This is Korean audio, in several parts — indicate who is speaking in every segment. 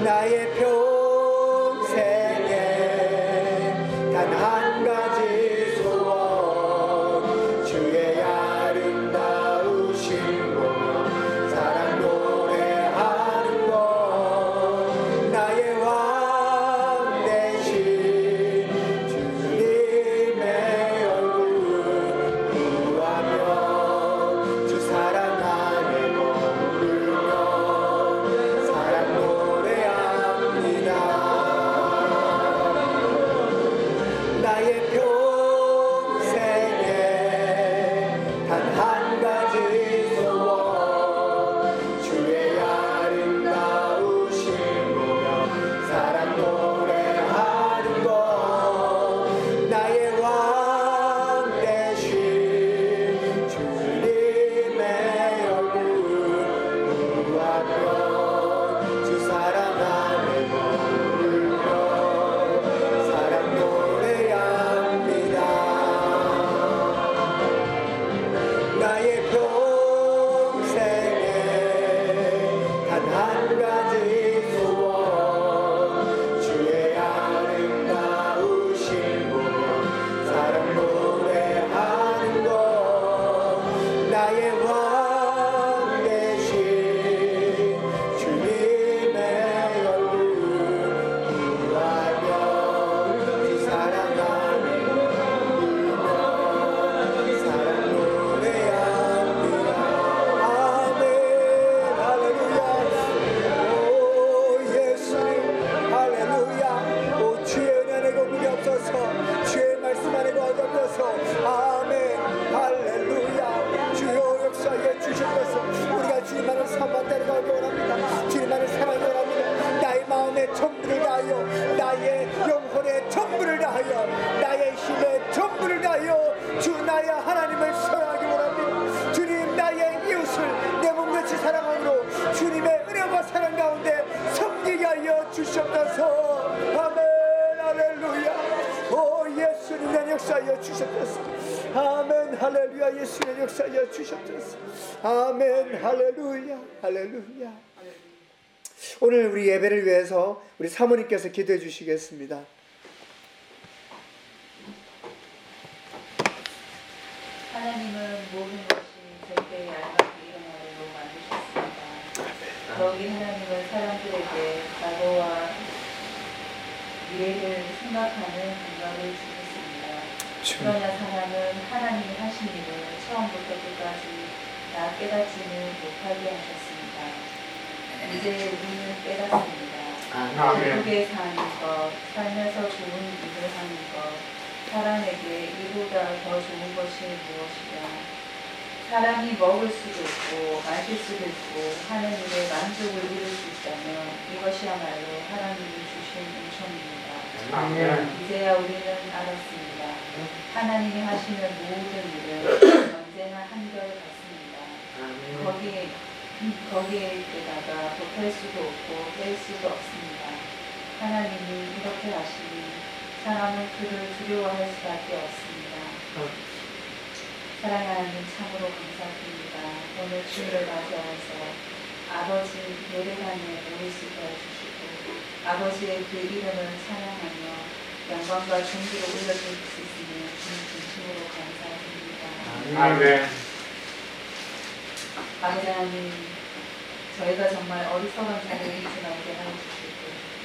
Speaker 1: 나의 평생에 단 한 가지 소원 주의 아름다우신 것 사랑 노래하는 것 나의 왕 되신 주님의 얼굴 구하며 주 사랑 안에 머물며 사랑 노래합니다. 나의 평생에 단 한 가지 소원 주의 아름다우신 것 사랑 노래하는 것 나의 왕 되신 주님의 얼굴 구하며 주 사랑 안에 머물며 사랑 노래합니다. 나의 평생에 단 한 가지 소원 주의 아름다우신 것 사랑 노래하는 것 나의 왕 되신 주님의 얼굴 구하며 주 사랑 안에 머물며 사랑 노래합니다. 아멘 할렐루야. 오 예수님 할렐루야. 오 주의 은혜 안에 거룩이 없어서 주의 말씀 안에 거룩이 없어서 아멘 할렐루야. 주여 역사에 주셔서 우리가 주님만을 사모한 때를 가기 원합니다. 주님만을 사랑하기 원합니다. 나의 마음의 전부를 다하여 나의 영혼의 전부를 다하여 나의 힘의 전부를 다하여 주 나의 하나님을 사랑하기 원합니다. 주님 나의 이웃을 내 몸같이 사랑함으로 주님의 은혜와 사랑 가운데 섬기게 하여 주셨소서. 아멘 할렐루야. 오 예수님 내 역사하여 주셨소서. 아멘 할렐루야. 예수님 역사하여 주셨소서. 아멘 할렐루야. 할렐루야. 오늘 우리 예배를 위해서 우리 사모님께서 기도해 주시겠습니다.
Speaker 2: 하나님은 모든 것이 절대 알맞게 일어나도록 만드셨습니다. 거기 하나님은 사람들에게 과거와 미래를 생각하는 감각을 주셨습니다. 그러나 사람은 하나님이 하신 일을 처음부터 끝까지 다 깨닫지는 못하게 하셨습니다. 이제 우리는 깨닫습니다. 예쁘게 사는 것, 살면서 좋은 일을 하는 것, 사람에게 이보다 더 좋은 것이 무엇이냐. 사람이 먹을 수도 있고 마실 수도 있고 하는 일에 만족을 이룰 수 있다면 이것이야말로 하나님이 주신 은총입니다. 이제야 우리는 알았습니다. 하나님이 하시는 모든 일은 언제나 한결같습니다. 거기에다가 곱할 수도 없고 뺄 수도 없습니다. 하나님이 이렇게 하시니 사람은 그를 두려워할 수밖에 없습니다. 사랑하는 참으로 감사드립니다. 오늘 주님을 맞이하여서 아버지 예배당에 모일 수 있게 해주시고 아버지의 그 이름을 찬양하며 영광과 존귀를 올려줄 수 있으니 주님 진심으로 감사드립니다.
Speaker 3: 아멘.
Speaker 2: 아버지 하나님, 저희가 정말 어리석은 자를 잊지 말게 하여주시고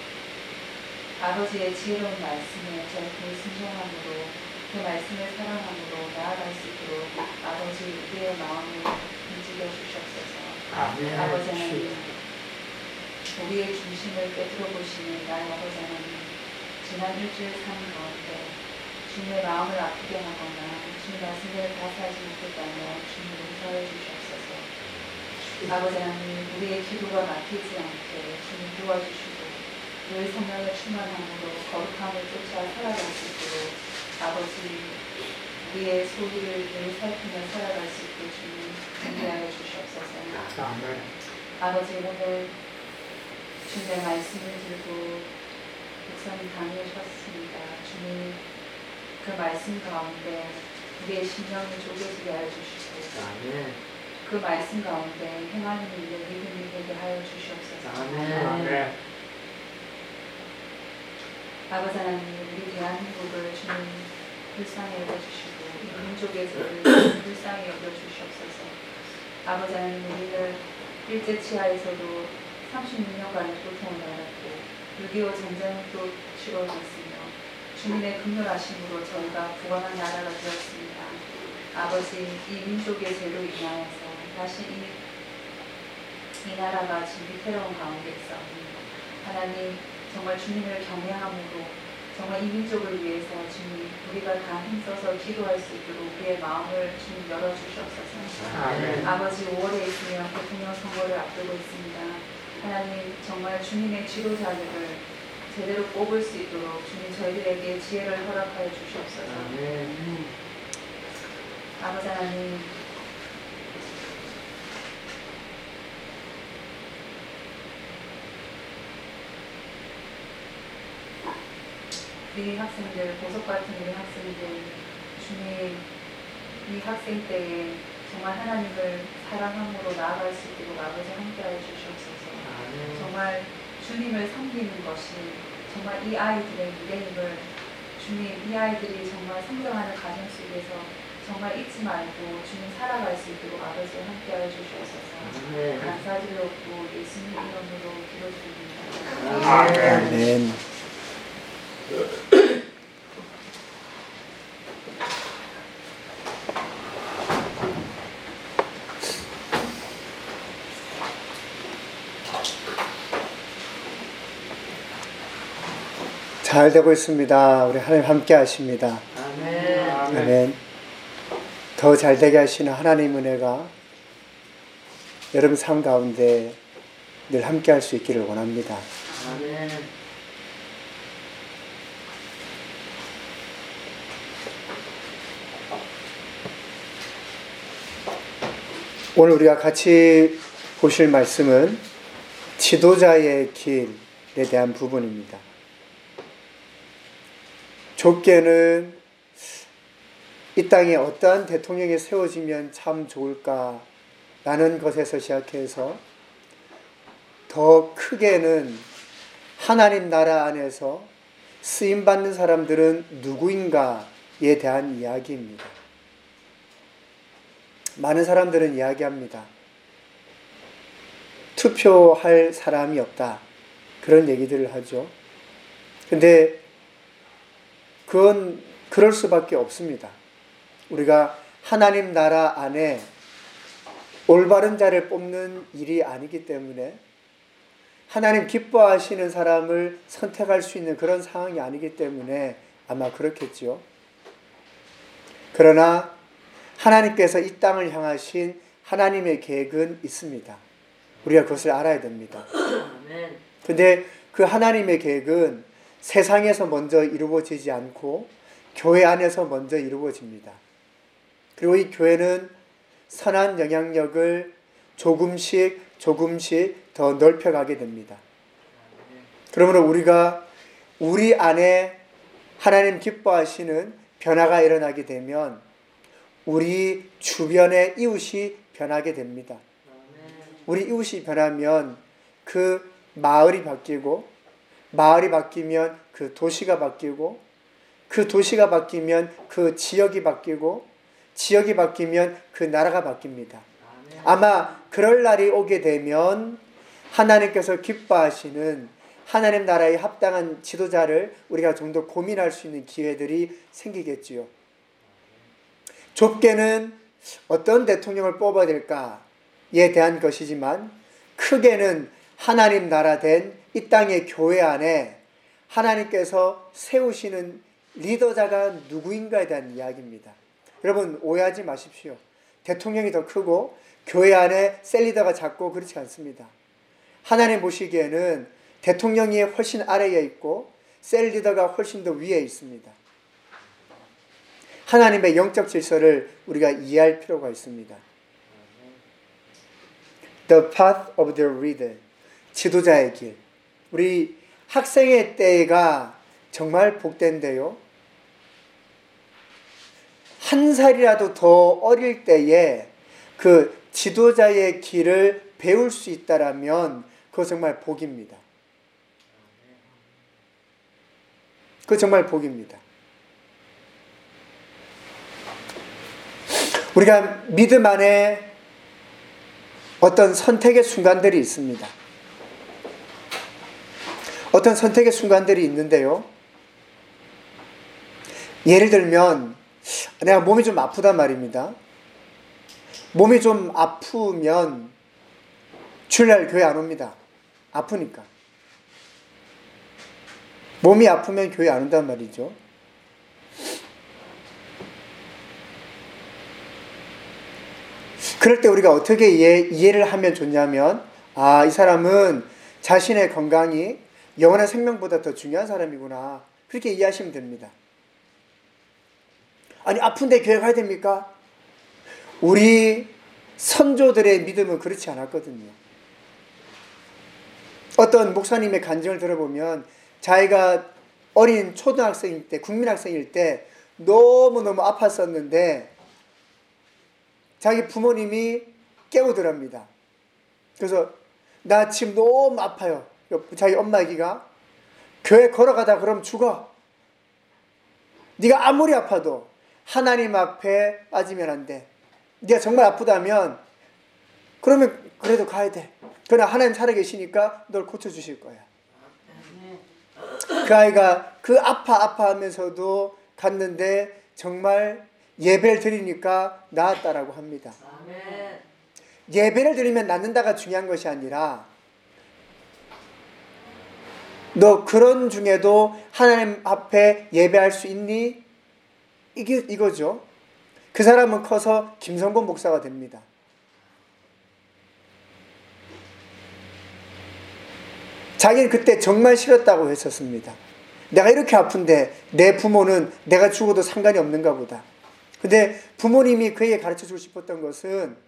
Speaker 2: 아버지의 지혜로운 말씀에 저희를 순종함으로 그 말씀을 사랑함으로 나아갈 수 있도록 아버지 우리의 마음을 움직여 주시옵소서. 아버지 하나님, 우리의 중심을 빼들어 보시는 나의 아버지 하나님, 지난 일주일 삶 가운데 주님의 마음을 아프게 하거나 주님 말씀을 다스하지 못했다면 주님 용서해 주시옵소서. 아버지 하나님, 우리의 기도가 막히지 않게 주님 도와주시고 늘 성령의 충만함으로 거룩함을 쫓아 살아갈 수 있도록 아버지 우리의 소리를 늘 살피며 살아갈 수 있게 주님 준비하여 주시옵소서. 아버지 오늘 주님의 말씀을 들고 목사님 다니셨습니다. 주님 그 말씀 가운데 우리의 심령을 조개지게 하여 주시고 그 말씀 가운데 행하는 일을 믿음이 되게 하여 주시옵소서. 아버지 하나님, 우리 대한민국을 주님 불쌍히 여겨주시고 이 민족의 죄를 불쌍히 여겨주시옵소서. 아버지 하나님, 우리는 일제치하에서도 36년간의 고통을 받았고 6.25 전쟁도 치러오고 있으며 주님의 긍휼하심으로 저희가 구원한 나라가 되었습니다. 아버지, 이 민족의 죄로 인하여서 다시 이 나라가 지금 위태로운 가운데 있사옵니다. 하나님, 정말 주님을 경외함으로 정말 이 민족을 위해서 주님, 우리가 다 힘써서 기도할 수 있도록 우리의 마음을 주님 열어주시옵소서. 아버지, 5월에 있으면 대통령 선거를 앞두고 있습니다. 하나님, 정말 주님의 지도자들을 제대로 뽑을 수 있도록 주님 저희들에게 지혜를 허락하여 주시옵소서. 아버지 하나님, 우리 학생들, 보석 같은 우리 학생들, 주님, 이 학생 때에 정말 하나님을 사랑함으로 나아갈 수 있도록 아버지 함께하여 주시옵소서. 정말 주님을 섬기는 것이 정말 이 아이들의 미래임을 주님, 이 아이들이 정말 성장하는 가정 속에서 정말 잊지 말고 주님 살아갈 수 있도록 아버지 함께하여 주시옵소서. 감사드렸고 예수님 이름으로 기도드립니다.
Speaker 1: 아멘. 잘 되고 있습니다. 우리 하나님 함께 하십니다.
Speaker 3: 아멘.
Speaker 1: 아멘. 더 잘 되게 하시는 하나님 은혜가 여러분 삶 가운데 늘 함께 할 수 있기를 원합니다.
Speaker 3: 아멘.
Speaker 1: 오늘 우리가 같이 보실 말씀은 지도자의 길에 대한 부분입니다. 좁게는 이 땅에 어떠한 대통령이 세워지면 참 좋을까 라는 것에서 시작해서 더 크게는 하나님 나라 안에서 쓰임받는 사람들은 누구인가에 대한 이야기입니다. 많은 사람들은 이야기합니다. 투표할 사람이 없다. 그런 얘기들을 하죠. 근데 그건 그럴 수밖에 없습니다. 우리가 하나님 나라 안에 올바른 자를 뽑는 일이 아니기 때문에 하나님 기뻐하시는 사람을 선택할 수 있는 그런 상황이 아니기 때문에 아마 그렇겠죠. 그러나 하나님께서 이 땅을 향하신 하나님의 계획은 있습니다. 우리가 그것을 알아야 됩니다. 근데 그 하나님의 계획은 세상에서 먼저 이루어지지 않고 교회 안에서 먼저 이루어집니다. 그리고 이 교회는 선한 영향력을 조금씩 더 넓혀가게 됩니다. 그러므로 우리가 우리 안에 하나님 기뻐하시는 변화가 일어나게 되면 우리 주변의 이웃이 변하게 됩니다. 우리 이웃이 변하면 그 마을이 바뀌고, 마을이 바뀌면 그 도시가 바뀌고, 그 도시가 바뀌면 그 지역이 바뀌고, 지역이 바뀌면 그 나라가 바뀝니다. 아마 그럴 날이 오게 되면 하나님께서 기뻐하시는 하나님 나라에 합당한 지도자를 우리가 좀 더 고민할 수 있는 기회들이 생기겠지요. 좁게는 어떤 대통령을 뽑아야 될까에 대한 것이지만 크게는 하나님 나라 된 이 땅의 교회 안에 하나님께서 세우시는 리더자가 누구인가에 대한 이야기입니다. 여러분 오해하지 마십시오. 대통령이 더 크고 교회 안에 셀리더가 작고 그렇지 않습니다. 하나님 보시기에는 대통령이 훨씬 아래에 있고 셀리더가 훨씬 더 위에 있습니다. 하나님의 영적 질서를 우리가 이해할 필요가 있습니다. The path of the leader, 지도자의 길. 우리 학생의 때가 정말 복된데요. 한 살이라도 더 어릴 때에 그 지도자의 길을 배울 수 있다라면 그거 정말 복입니다. 그거 정말 복입니다. 우리가 믿음 안에 어떤 선택의 순간들이 있습니다. 어떤 선택의 순간들이 있는데요. 예를 들면 내가 몸이 좀 아프단 말입니다. 몸이 좀 아프면 주일날 교회 안 옵니다. 아프니까. 몸이 아프면 교회 안 온단 말이죠. 그럴 때 우리가 어떻게 이해를 하면 좋냐면, 이 사람은 자신의 건강이 영원한 생명보다 더 중요한 사람이구나. 그렇게 이해하시면 됩니다. 아니, 아픈데 교회 가야 됩니까? 우리 선조들의 믿음은 그렇지 않았거든요. 어떤 목사님의 간증을 들어보면 자기가 어린 초등학생일 때, 국민학생일 때 너무너무 아팠었는데 자기 부모님이 깨우더랍니다. 그래서 나 지금 너무 아파요. 자기 엄마 얘기가 교회 걸어가다 그럼 죽어. 네가 아무리 아파도 하나님 앞에 빠지면 안 돼. 네가 정말 아프다면 그러면 그래도 가야 돼. 그러나 하나님 살아계시니까 널 고쳐주실 거야. 그 아이가 그 아파하면서도 갔는데 정말 예배를 드리니까 나았다라고 합니다. 예배를 드리면 낫는다가 중요한 것이 아니라 너 그런 중에도 하나님 앞에 예배할 수 있니? 이거죠. 그 사람은 커서 김성곤 목사가 됩니다. 자기는 그때 정말 싫었다고 했었습니다. 내가 이렇게 아픈데 내 부모는 내가 죽어도 상관이 없는가 보다. 근데 부모님이 그에게 가르쳐주고 싶었던 것은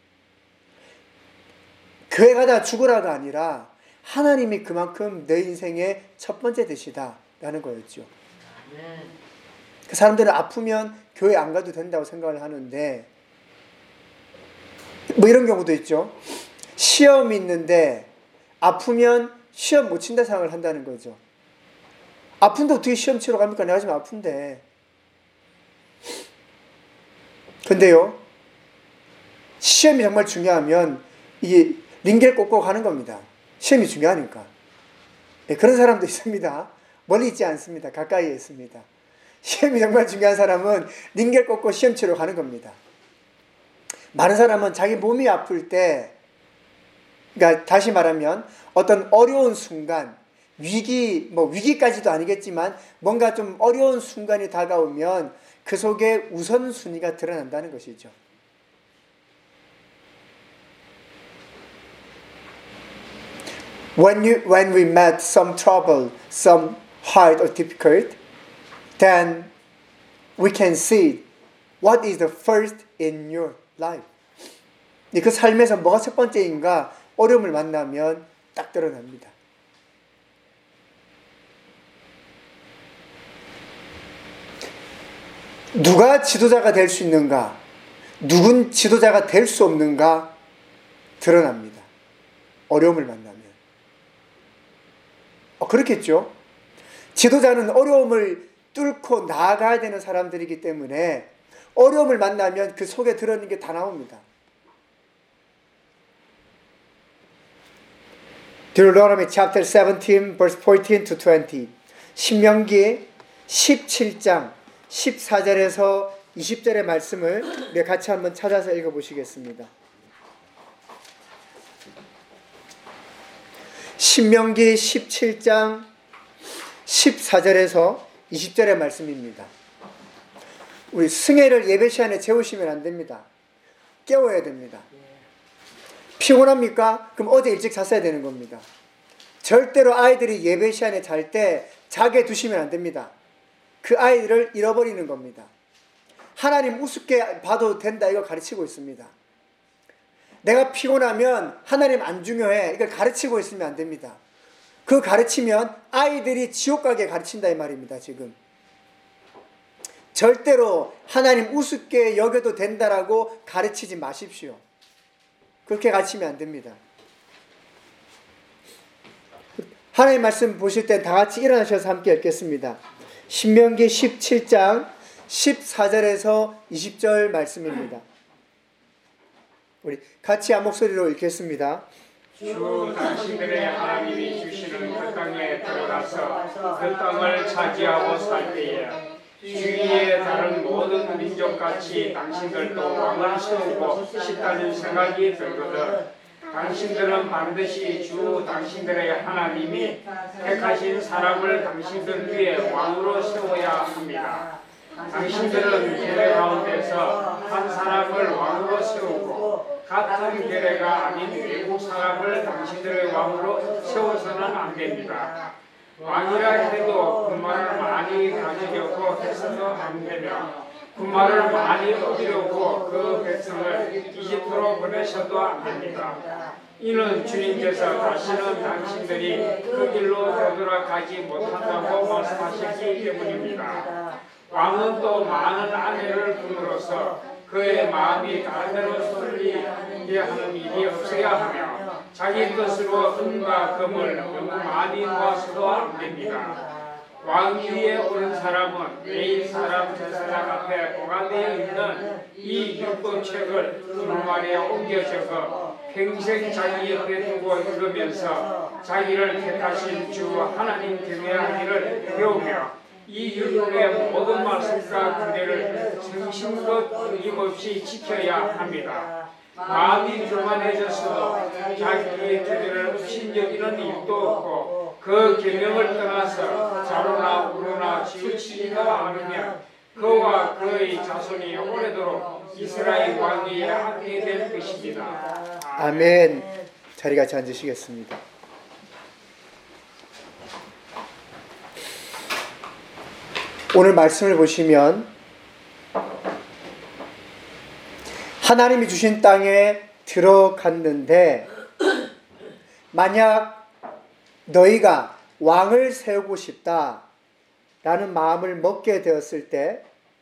Speaker 1: 교회 가다 죽으라가 아니라 하나님이 그만큼 내 인생의 첫 번째 되시다라는 거였죠. 그 사람들은 아프면 교회 안 가도 된다고 생각을 하는데 뭐 이런 경우도 있죠. 시험이 있는데 아프면 시험 못 친다 생각을 한다는 거죠. 아픈데 어떻게 시험 치러 갑니까? 내가 지금 아픈데. 근데요, 시험이 정말 중요하면 이게 링겔 꽂고 가는 겁니다. 시험이 중요하니까. 네, 그런 사람도 있습니다. 멀리 있지 않습니다. 가까이에 있습니다. 시험이 정말 중요한 사람은 링겔 꽂고 시험 치러 가는 겁니다. 많은 사람은 자기 몸이 아플 때, 그러니까 다시 말하면 어떤 어려운 순간, 위기까지도 아니겠지만 뭔가 좀 어려운 순간이 다가오면 그 속에 우선순위가 드러난다는 것이죠. When we met some trouble, some hard or difficult, then we can see what is the first in your life. 그 삶에서 뭐가 첫 번째인가 어려움을 만나면 딱 드러납니다. 누가 지도자가 될 수 있는가? 누군 지도자가 될 수 없는가? 드러납니다. 어려움을 만나면. 그렇겠죠? 지도자는 어려움을 뚫고 나아가야 되는 사람들이기 때문에 어려움을 만나면 그 속에 들어있는 게 다 나옵니다. Deuteronomy chapter 17 verse 14 to 20. 신명기 17장 14절에서 20절의 말씀을 우리 같이 한번 찾아서 읽어보시겠습니다. 신명기 17장 14절에서 20절의 말씀입니다. 우리 승혜를 예배 시간에 재우시면 안 됩니다. 깨워야 됩니다. 피곤합니까? 그럼 어제 일찍 잤어야 되는 겁니다. 절대로 아이들이 예배 시간에 잘 때 자게 두시면 안 됩니다. 그 아이들을 잃어버리는 겁니다. 하나님 우습게 봐도 된다 이거 가르치고 있습니다. 내가 피곤하면 하나님 안 중요해 이걸 가르치고 있으면 안 됩니다. 그 가르치면 아이들이 지옥 가게 가르친다 이 말입니다. 지금 절대로 하나님 우습게 여겨도 된다라고 가르치지 마십시오. 그렇게 가르치면 안 됩니다. 하나님 말씀 보실 때 다 같이 일어나셔서 함께 읽겠습니다. 신명기 17장 14절에서 20절 말씀입니다. 우리 같이 한 목소리로 읽겠습니다.
Speaker 3: 주 당신들의 하나님이 주시는 그 땅에 들어가서 그 땅을 차지하고 살 때에 주위의 다른 모든 민족같이 당신들도 왕을 세우고 싶다는 생각이 들거든 당신들은 반드시 주 당신들의 하나님이 택하신 사람을 당신들 위에 왕으로 세워야 합니다. 당신들은 계례 가운데서 한 사람을 왕으로 세우고 같은 계례가 아닌 외국 사람을 당신들의 왕으로 세워서는 안 됩니다. 왕이라 해도 군마를 많이 가지려고 해서도 안 되며 군마를 많이 얻으려고 그 백성을 이집트로 보내셔도 안 됩니다. 이는 주님께서 다시는 당신들이 그 길로 되돌아가지 못한다고 말씀하셨기 때문입니다. 왕은 또 많은 아내를 둠으로써 그의 마음이 다른 데로 쏠리게 하는 일이 없어야 하며 자기 것으로 은과 금을 너무 많이 모아서도 안 됩니다. 왕 위에 오른 사람은 매일 사람 제사장 앞에 보관되어 있는 이 율법책을 두루마리에 옮겨 적어 평생 자기 옆에 두고 읽으면서 자기를 택하신 주 하나님 경외하기를 배우며 이 율법의 모든 말씀과 규례를 성심껏 어김없이 지켜야 합니다. 마음이 교만해졌어도 자기의 규례를 업신여기는 일도 없고 그 계명을 떠나서 자로나 우로나 치우치지도 않으면 그와 그의 자손이 오래도록 이스라엘 왕위에 앉게 될 것입니다.
Speaker 1: 아멘. 자리 같이 앉으시겠습니다. 오늘 말씀을 보시면 하나님이 주신 땅에 들어갔는데 만약 너희가 왕을 세우고 싶다라는 마음을 먹게 되었을 때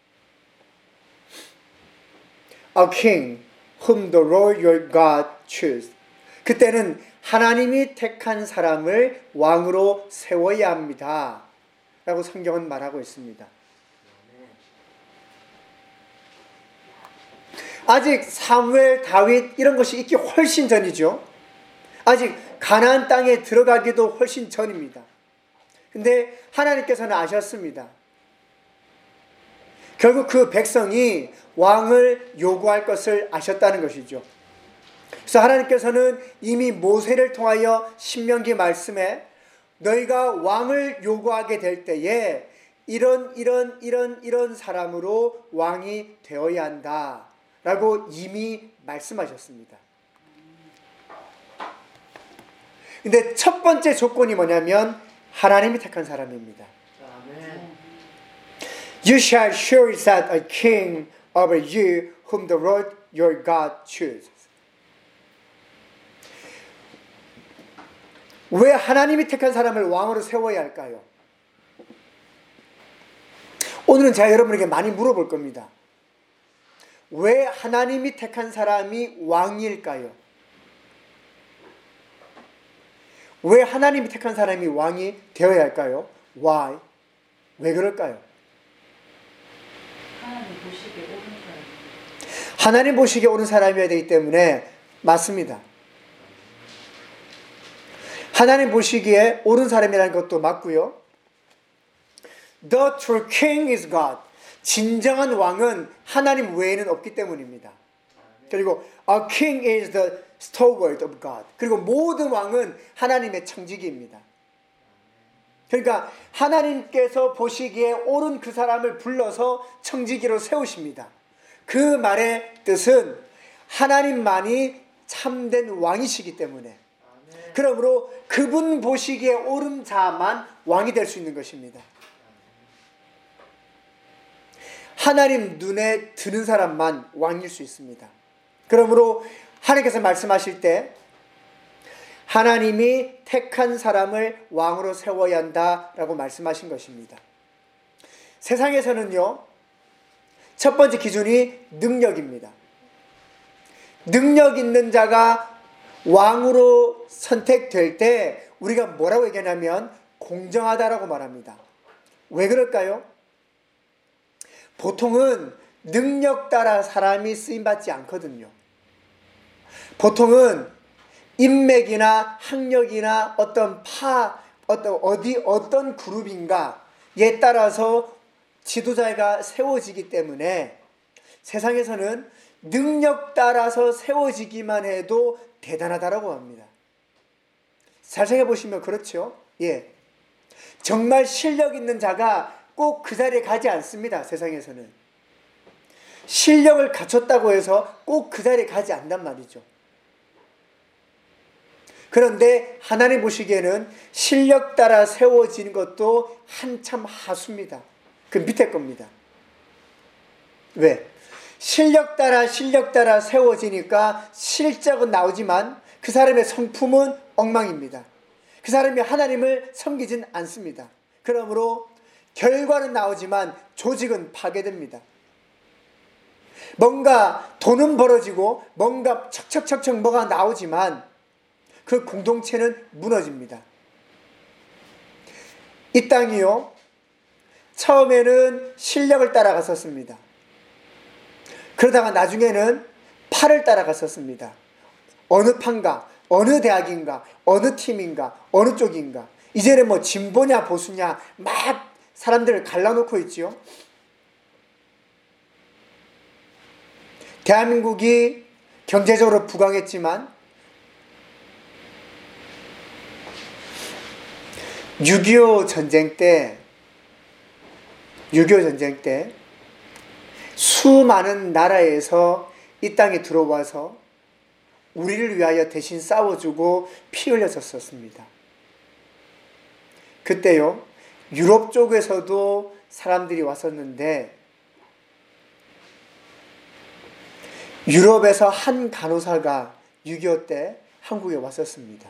Speaker 1: A king whom the Lord your God choose. 그때는 하나님이 택한 사람을 왕으로 세워야 합니다 라고 성경은 말하고 있습니다. 아직 사무엘, 다윗 이런 것이 있기 훨씬 전이죠. 아직 가나안 땅에 들어가기도 훨씬 전입니다. 근데 하나님께서는 아셨습니다. 결국 그 백성이 왕을 요구할 것을 아셨다는 것이죠. 그래서 하나님께서는 이미 모세를 통하여 신명기 말씀에 너희가 왕을 요구하게 될 때에 이런 사람으로 왕이 되어야 한다 라고 이미 말씀하셨습니다. 근데 첫 번째 조건이 뭐냐면 하나님이 택한 사람입니다. You shall surely set a king over you whom the Lord your God chooses. 왜 하나님이 택한 사람을 왕으로 세워야 할까요? 오늘은 제가 여러분에게 많이 물어볼 겁니다. 왜 하나님이 택한 사람이 왕일까요? 왜 하나님이 택한 사람이 왕이 되어야 할까요? Why? 왜 그럴까요?
Speaker 2: 하나님 보시기에 옳은 사람.
Speaker 1: 하나님 보시기에 옳은 사람이어야 되기 때문에 맞습니다. 하나님 보시기에 옳은 사람이라는 것도 맞고요. The true king is God. 진정한 왕은 하나님 외에는 없기 때문입니다. 그리고 a king is the steward of God. 그리고 모든 왕은 하나님의 청지기입니다. 그러니까 하나님께서 보시기에 옳은 그 사람을 불러서 청지기로 세우십니다. 그 말의 뜻은 하나님만이 참된 왕이시기 때문에 그러므로 그분 보시기에 옳은 자만 왕이 될 수 있는 것입니다. 하나님 눈에 드는 사람만 왕일 수 있습니다. 그러므로 하나님께서 말씀하실 때 하나님이 택한 사람을 왕으로 세워야 한다라고 말씀하신 것입니다. 세상에서는요, 첫 번째 기준이 능력입니다. 능력 있는 자가 왕으로 선택될 때 우리가 뭐라고 얘기하냐면 공정하다라고 말합니다. 왜 그럴까요? 보통은 능력 따라 사람이 쓰임받지 않거든요. 보통은 인맥이나 학력이나 어떤 그룹인가에 따라서 지도자가 세워지기 때문에 세상에서는 능력 따라서 세워지기만 해도 대단하다라고 합니다. 잘 생각해 보시면 그렇죠. 예. 정말 실력 있는 자가 꼭 그 자리에 가지 않습니다. 세상에서는. 실력을 갖췄다고 해서 꼭 그 자리에 가지 않단 말이죠. 그런데 하나님 보시기에는 실력 따라 세워지는 것도 한참 하수입니다. 그 밑에 겁니다. 왜? 실력 따라 세워지니까 실적은 나오지만 그 사람의 성품은 엉망입니다. 그 사람이 하나님을 섬기진 않습니다. 그러므로 결과는 나오지만 조직은 파괴됩니다. 뭔가 돈은 벌어지고 뭔가 척척척척 뭐가 나오지만 그 공동체는 무너집니다. 이 땅이요, 처음에는 실력을 따라갔었습니다. 그러다가 나중에는 팔을 따라갔었습니다. 어느 판가, 어느 대학인가, 어느 팀인가, 어느 쪽인가. 이제는 뭐 진보냐 보수냐 막 사람들을 갈라놓고 있지요. 대한민국이 경제적으로 부강했지만 6.25 전쟁 때 수많은 나라에서 이 땅에 들어와서 우리를 위하여 대신 싸워주고 피 흘렸었습니다. 그때요, 유럽 쪽에서도 사람들이 왔었는데 유럽에서 한 간호사가 6.25 때 한국에 왔었습니다.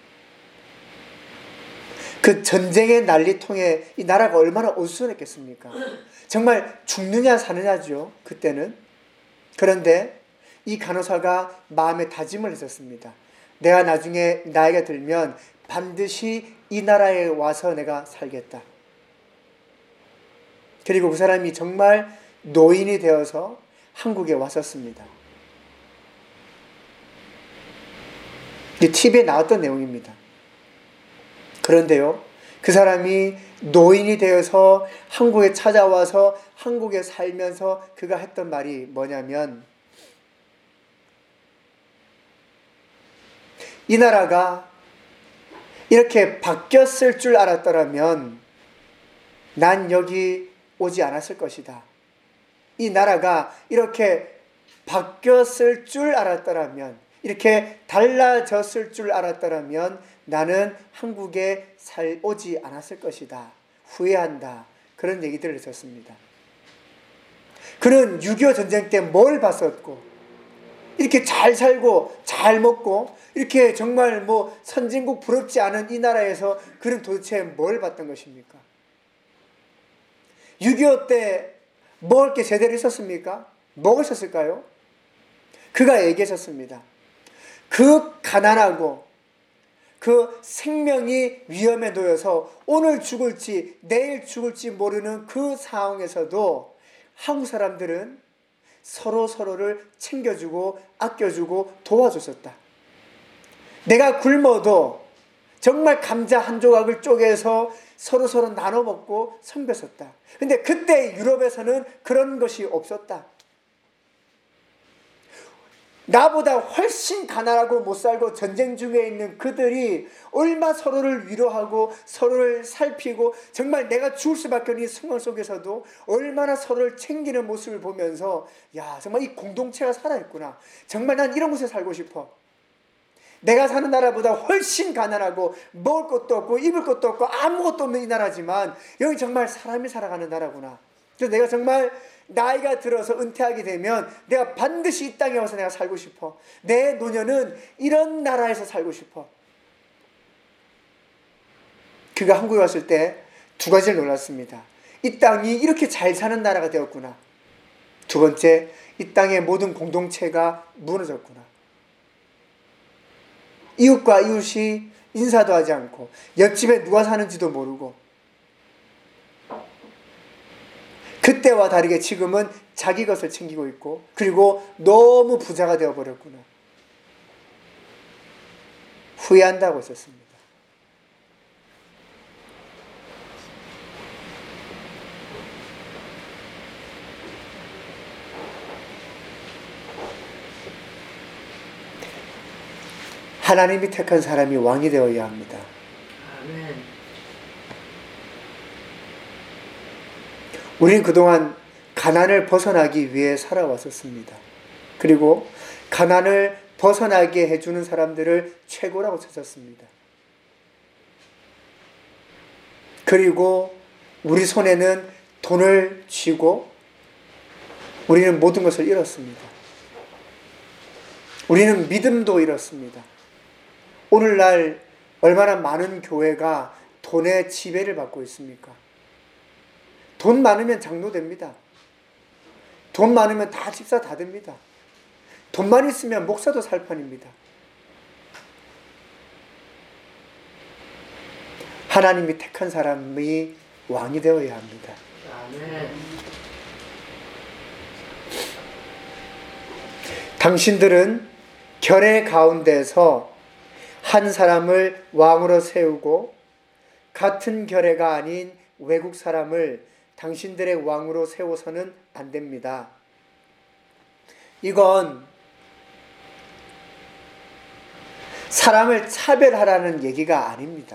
Speaker 1: 그 전쟁의 난리통에 이 나라가 얼마나 어수선했겠습니까? 정말 죽느냐 사느냐죠, 그때는. 그런데 이 간호사가 마음에 다짐을 했었습니다. 내가 나중에 나이가 들면 반드시 이 나라에 와서 내가 살겠다. 그리고 그 사람이 정말 노인이 되어서 한국에 왔었습니다. 이 TV에 나왔던 내용입니다. 그런데요, 그 사람이 노인이 되어서 한국에 찾아와서 한국에 살면서 그가 했던 말이 뭐냐면, 이 나라가 이렇게 바뀌었을 줄 알았더라면 난 여기 오지 않았을 것이다. 이 나라가 이렇게 바뀌었을 줄 알았더라면, 이렇게 달라졌을 줄 알았더라면 나는 한국에 오지 않았을 것이다. 후회한다. 그런 얘기들을 했었습니다. 그는 6.25 전쟁 때 뭘 봤었고, 이렇게 잘 살고 잘 먹고 이렇게 정말 뭐 선진국 부럽지 않은 이 나라에서 그는 도대체 뭘 봤던 것입니까? 6.25 때 먹을 게 제대로 있었습니까? 먹으셨을까요? 그가 얘기하셨습니다. 그 가난하고 그 생명이 위험에 놓여서 오늘 죽을지 내일 죽을지 모르는 그 상황에서도 한국 사람들은 서로를 챙겨주고 아껴주고 도와줬었다. 내가 굶어도 정말 감자 한 조각을 쪼개서 서로 나눠 먹고 섬겼었다. 근데 그때 유럽에서는 그런 것이 없었다. 나보다 훨씬 가난하고 못 살고 전쟁 중에 있는 그들이 얼마 서로를 위로하고 서로를 살피고 정말 내가 죽을 수밖에 없는 이 상황 속에서도 얼마나 서로를 챙기는 모습을 보면서, 야, 정말 이 공동체가 살아있구나. 정말 난 이런 곳에 살고 싶어. 내가 사는 나라보다 훨씬 가난하고 먹을 것도 없고 입을 것도 없고 아무것도 없는 이 나라지만 여기 정말 사람이 살아가는 나라구나. 그래서 내가 정말 나이가 들어서 은퇴하게 되면 내가 반드시 이 땅에 와서 내가 살고 싶어. 내 노년은 이런 나라에서 살고 싶어. 그가 한국에 왔을 때 두 가지를 놀랐습니다. 이 땅이 이렇게 잘 사는 나라가 되었구나. 두 번째, 이 땅의 모든 공동체가 무너졌구나. 이웃과 이웃이 인사도 하지 않고 옆집에 누가 사는지도 모르고 그때와 다르게 지금은 자기 것을 챙기고 있고, 그리고 너무 부자가 되어버렸구나. 후회한다고 했었습니다. 하나님이 택한 사람이 왕이 되어야 합니다.
Speaker 4: 아멘.
Speaker 1: 우리는 그동안 가난을 벗어나기 위해 살아왔었습니다. 그리고 가난을 벗어나게 해주는 사람들을 최고라고 찾았습니다. 그리고 우리 손에는 돈을 쥐고 우리는 모든 것을 잃었습니다. 우리는 믿음도 잃었습니다. 오늘날 얼마나 많은 교회가 돈의 지배를 받고 있습니까? 돈 많으면 장로 됩니다. 돈 많으면 다 집사 다 됩니다. 돈만 있으면 목사도 살 판입니다. 하나님이 택한 사람이 왕이 되어야 합니다.
Speaker 4: 아멘.
Speaker 1: 당신들은 결의 가운데서 한 사람을 왕으로 세우고 같은 결의가 아닌 외국 사람을 당신들의 왕으로 세워서는 안 됩니다. 이건 사람을 차별하라는 얘기가 아닙니다.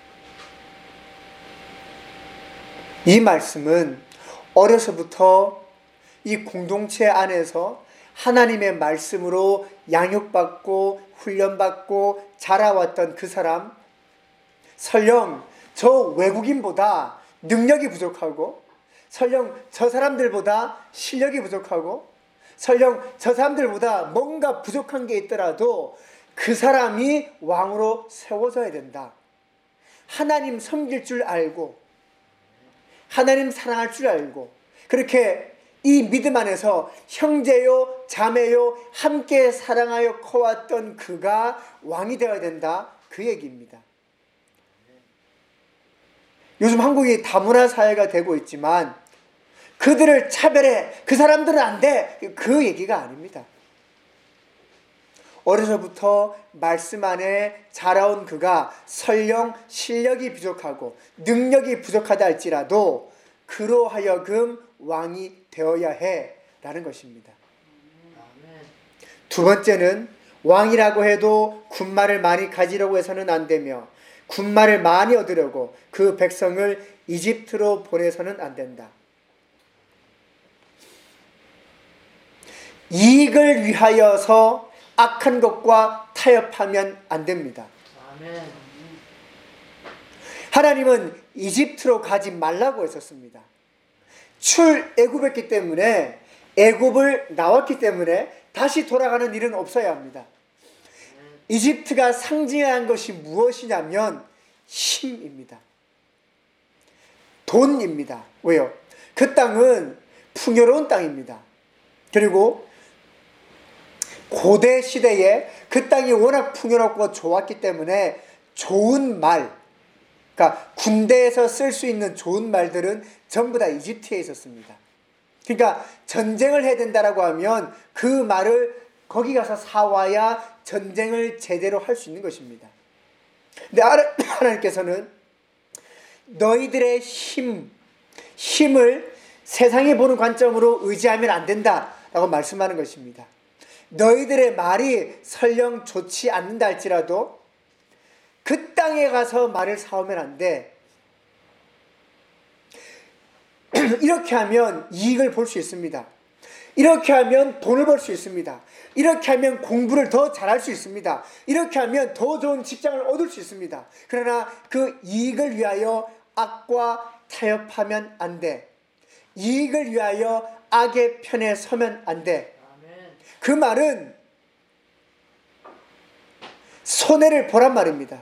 Speaker 1: 이 말씀은 어려서부터 이 공동체 안에서 하나님의 말씀으로 양육받고 훈련받고 자라왔던 그 사람, 설령 저 외국인보다 능력이 부족하고, 설령 저 사람들보다 실력이 부족하고, 설령 저 사람들보다 뭔가 부족한 게 있더라도 그 사람이 왕으로 세워져야 된다. 하나님 섬길 줄 알고 하나님 사랑할 줄 알고, 그렇게 이 믿음 안에서 형제요 자매요 함께 사랑하여 커왔던 그가 왕이 되어야 된다, 그 얘기입니다. 요즘 한국이 다문화 사회가 되고 있지만 그들을 차별해, 그 사람들은 안 돼, 그 얘기가 아닙니다. 어려서부터 말씀 안에 자라온 그가 설령 실력이 부족하고 능력이 부족하다 할지라도 그로 하여금 왕이 되어야 해 라는 것입니다. 두 번째는 왕이라고 해도 군말을 많이 가지려고 해서는 안 되며 군말을 많이 얻으려고 그 백성을 이집트로 보내서는 안 된다. 이익을 위하여서 악한 것과 타협하면 안 됩니다.
Speaker 4: 아멘.
Speaker 1: 하나님은 이집트로 가지 말라고 했었습니다. 출애굽했기 때문에, 애굽을 나왔기 때문에 다시 돌아가는 일은 없어야 합니다. 이집트가 상징한 것이 무엇이냐면 힘입니다. 돈입니다. 왜요? 그 땅은 풍요로운 땅입니다. 그리고 고대 시대에 그 땅이 워낙 풍요롭고 좋았기 때문에 좋은 말, 그러니까 군대에서 쓸 수 있는 좋은 말들은 전부 다 이집트에 있었습니다. 그러니까 전쟁을 해야 된다라고 하면 그 말을 거기 가서 사와야 전쟁을 제대로 할 수 있는 것입니다. 근데 하나님께서는 너희들의 힘을 세상이 보는 관점으로 의지하면 안 된다라고 말씀하는 것입니다. 너희들의 말이 설령 좋지 않는다 할지라도 그 땅에 가서 말을 사오면 안 돼. 이렇게 하면 이익을 볼 수 있습니다. 이렇게 하면 돈을 벌 수 있습니다. 이렇게 하면 공부를 더 잘할 수 있습니다. 이렇게 하면 더 좋은 직장을 얻을 수 있습니다. 그러나 그 이익을 위하여 악과 타협하면 안 돼. 이익을 위하여 악의 편에 서면 안 돼. 그 말은 손해를 보란 말입니다.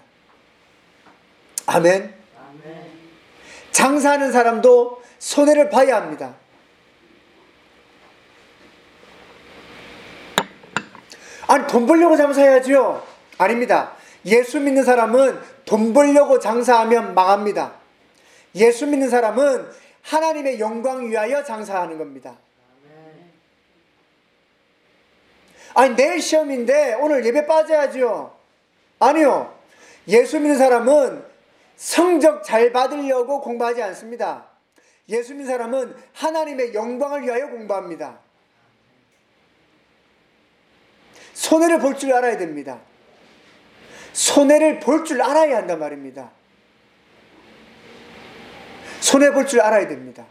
Speaker 1: 아멘.
Speaker 4: 아멘.
Speaker 1: 장사하는 사람도 손해를 봐야 합니다. 아니, 돈 벌려고 장사해야죠. 아닙니다. 예수 믿는 사람은 돈 벌려고 장사하면 망합니다. 예수 믿는 사람은 하나님의 영광 위하여 장사하는 겁니다. 아니, 내일 시험인데 오늘 예배 빠져야죠. 아니요. 예수 믿는 사람은 성적 잘 받으려고 공부하지 않습니다. 예수 믿는 사람은 하나님의 영광을 위하여 공부합니다. 손해를 볼 줄 알아야 됩니다. 손해를 볼 줄 알아야 한단 말입니다. 손해 볼 줄 알아야 됩니다.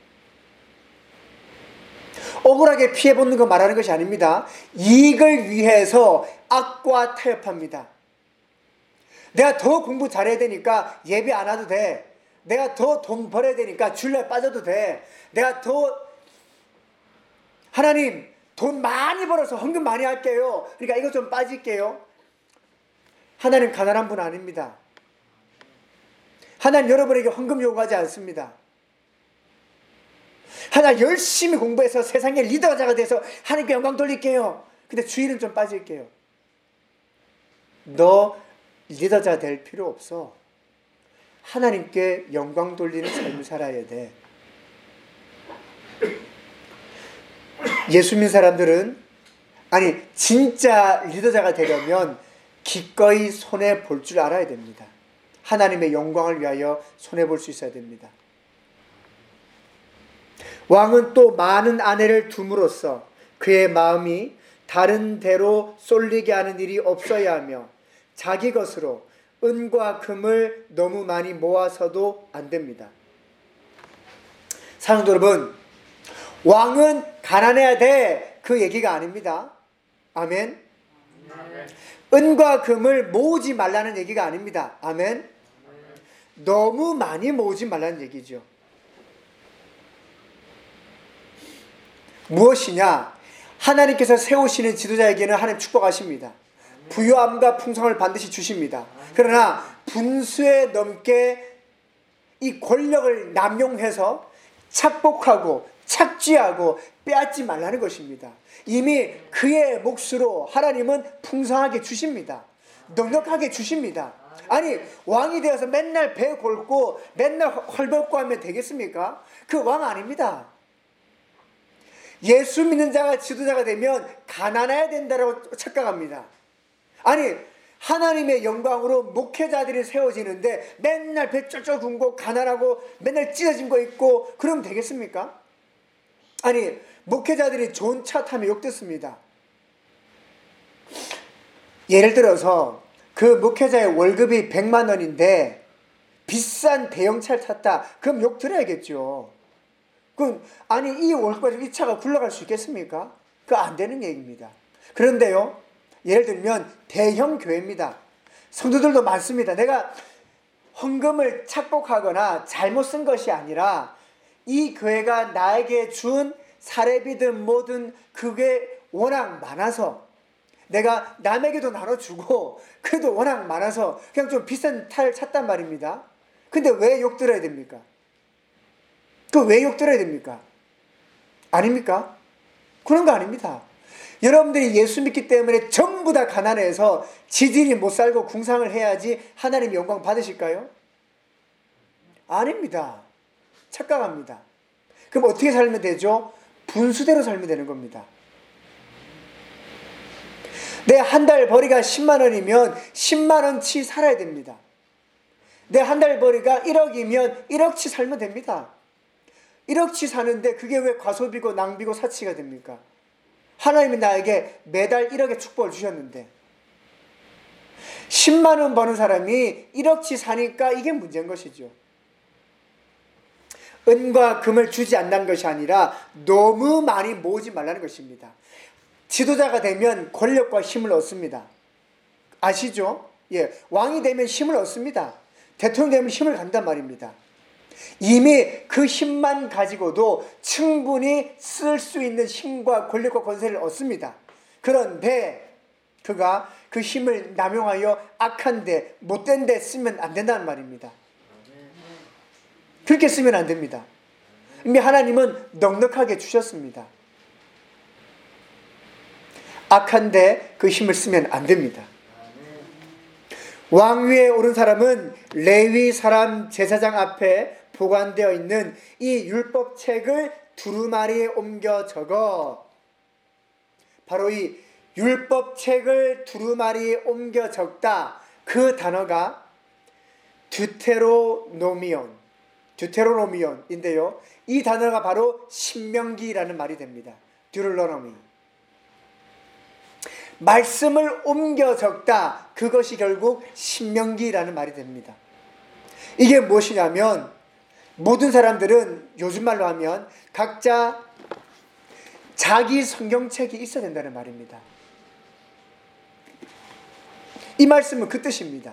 Speaker 1: 억울하게 피해보는 거 말하는 것이 아닙니다. 이익을 위해서 악과 타협합니다. 내가 더 공부 잘해야 되니까 예배 안 와도 돼. 내가 더 돈 벌어야 되니까 주일날 빠져도 돼. 내가 더 하나님 돈 많이 벌어서 헌금 많이 할게요. 그러니까 이거 좀 빠질게요. 하나님 가난한 분 아닙니다. 하나님 여러분에게 헌금 요구하지 않습니다. 하나 열심히 공부해서 세상의 리더자가 돼서 하나님께 영광 돌릴게요. 근데 주일은 좀 빠질게요. 너 리더자 될 필요 없어. 하나님께 영광 돌리는 삶을 살아야 돼. 예수 믿는 사람들은 아니 진짜 리더자가 되려면 기꺼이 손해 볼 줄 알아야 됩니다. 하나님의 영광을 위하여 손해 볼 수 있어야 됩니다. 왕은 또 많은 아내를 둠으로써 그의 마음이 다른 데로 쏠리게 하는 일이 없어야 하며 자기 것으로 은과 금을 너무 많이 모아서도 안 됩니다. 사랑하는 여러분, 왕은 가난해야 돼, 그 얘기가 아닙니다. 아멘. 은과 금을 모으지 말라는 얘기가 아닙니다. 아멘. 너무 많이 모으지 말라는 얘기죠. 무엇이냐? 하나님께서 세우시는 지도자에게는 하나님 축복하십니다. 부유함과 풍성을 반드시 주십니다. 그러나 분수에 넘게 이 권력을 남용해서 착복하고 착취하고 빼앗지 말라는 것입니다. 이미 그의 몫으로 하나님은 풍성하게 주십니다. 넉넉하게 주십니다. 아니 왕이 되어서 맨날 배 골고 맨날 헐벗고 하면 되겠습니까? 그 왕 아닙니다. 예수 믿는 자가 지도자가 되면 가난해야 된다고 착각합니다. 아니 하나님의 영광으로 목회자들이 세워지는데 맨날 배 쫄쫄 굶고 가난하고 맨날 찢어진 거 입고 그러면 되겠습니까? 아니 목회자들이 좋은 차 타면 욕듣습니다. 예를 들어서 그 목회자의 월급이 100만 원인데 비싼 대형차를 탔다. 그럼 욕 들어야겠죠. 그럼 아니 이 월급 가지고 이 차가 굴러갈 수 있겠습니까? 그거 안 되는 얘기입니다. 그런데요, 예를 들면 대형 교회입니다. 성도들도 많습니다. 내가 헌금을 착복하거나 잘못 쓴 것이 아니라 이 교회가 나에게 준 사례비든 뭐든 그게 워낙 많아서 내가 남에게도 나눠주고 그래도 워낙 많아서 그냥 좀 비싼 차를 찼단 말입니다. 근데 왜 욕 들어야 됩니까? 그 왜 욕 들어야 됩니까? 아닙니까? 그런 거 아닙니다. 여러분들이 예수 믿기 때문에 전부 다 가난해서 지들이 못 살고 궁상을 해야지 하나님 영광 받으실까요? 아닙니다. 착각합니다. 그럼 어떻게 살면 되죠? 분수대로 살면 되는 겁니다. 내 한 달 벌이가 10만 원이면 10만 원치 살아야 됩니다. 내 한 달 벌이가 1억이면 1억치 살면 됩니다. 1억치 사는데 그게 왜 과소비고 낭비고 사치가 됩니까? 하나님이 나에게 매달 1억의 축복을 주셨는데 10만 원 버는 사람이 1억치 사니까 이게 문제인 것이죠. 은과 금을 주지 않는 것이 아니라 너무 많이 모으지 말라는 것입니다. 지도자가 되면 권력과 힘을 얻습니다. 아시죠? 예, 왕이 되면 힘을 얻습니다. 대통령 되면 힘을 갖는단 말입니다. 이미 그 힘만 가지고도 충분히 쓸 수 있는 힘과 권력과 권세를 얻습니다. 그런데 그가 그 힘을 남용하여 악한 데, 못된 데 쓰면 안 된다는 말입니다. 그렇게 쓰면 안 됩니다. 이미 하나님은 넉넉하게 주셨습니다. 악한 데 그 힘을 쓰면 안 됩니다. 왕위에 오른 사람은 레위 사람 제사장 앞에 보관되어 있는 이 율법책을 두루마리에 옮겨 적어. 바로 이 율법책을 두루마리에 옮겨 적다. 그 단어가 듀테로노미온인데요. 이 단어가 바로 신명기라는 말이 됩니다. 듀를러노미. 말씀을 옮겨 적다. 그것이 결국 신명기라는 말이 됩니다. 이게 무엇이냐면 모든 사람들은 요즘 말로 하면 각자 자기 성경책이 있어야 된다는 말입니다. 이 말씀은 그 뜻입니다.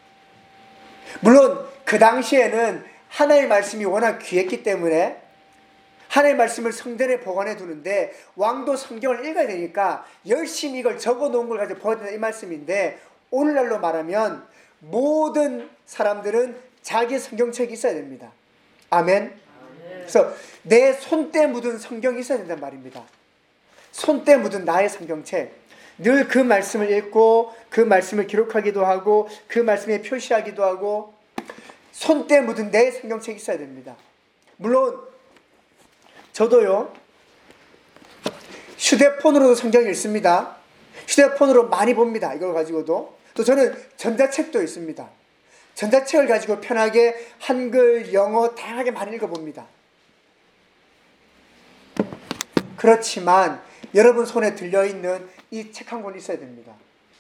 Speaker 1: 물론 그 당시에는 하나님의 말씀이 워낙 귀했기 때문에 하나님의 말씀을 성전에 보관해 두는데 왕도 성경을 읽어야 되니까 열심히 이걸 적어 놓은 걸 가지고 보아야 된다 이 말씀인데, 오늘날로 말하면 모든 사람들은 자기 성경책이 있어야 됩니다. 아멘. 그래서 내 손때 묻은 성경이 있어야 된단 말입니다. 손때 묻은 나의 성경책. 늘 그 말씀을 읽고 그 말씀을 기록하기도 하고 그 말씀에 표시하기도 하고 손때 묻은 내 성경책이 있어야 됩니다. 물론 저도요, 휴대폰으로도 성경을 읽습니다. 휴대폰으로 많이 봅니다. 이걸 가지고도. 또 저는 전자책도 있습니다. 전자책을 가지고 편하게 한글, 영어 다양하게 많이 읽어봅니다. 그렇지만 여러분 손에 들려있는 이 책 한 권 있어야 됩니다.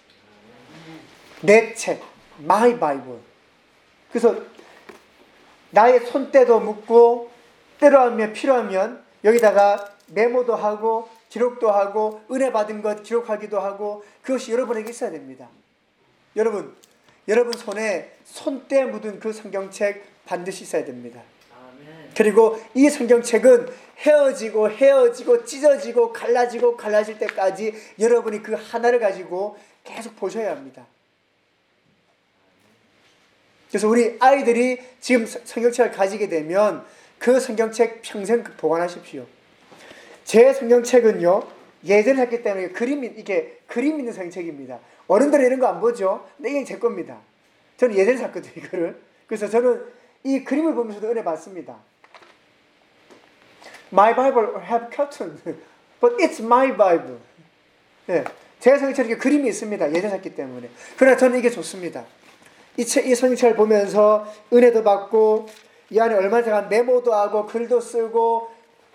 Speaker 1: 내 책, My Bible. 그래서 나의 손때도 묻고 때로하면 필요하면 여기다가 메모도 하고 기록도 하고 은혜 받은 것 기록하기도 하고, 그것이 여러분에게 있어야 됩니다. 여러분 손에 손때 묻은 그 성경책 반드시 있어야 됩니다. 그리고 이 성경책은 헤어지고 찢어지고 갈라질 때까지 여러분이 그 하나를 가지고 계속 보셔야 합니다. 그래서 우리 아이들이 지금 성경책을 가지게 되면 그 성경책 평생 보관하십시오. 제 성경책은요, 예전에 했기 때문에 이게 그림 있는 성경책입니다. 어른들은 이런 거 안 보죠? 근데 이게 제 겁니다. 저는 예전에 샀거든요, 이거를. 그래서 저는 이 그림을 보면서도 은혜 받습니다. My Bible have cartoon, but it's my Bible. 네, 제 성경책에 이렇게 그림이 있습니다. 예전에 샀기 때문에. 그러나 저는 이게 좋습니다. 이 성경책을 보면서 은혜도 받고 이 안에 얼마나 제가 메모도 하고 글도 쓰고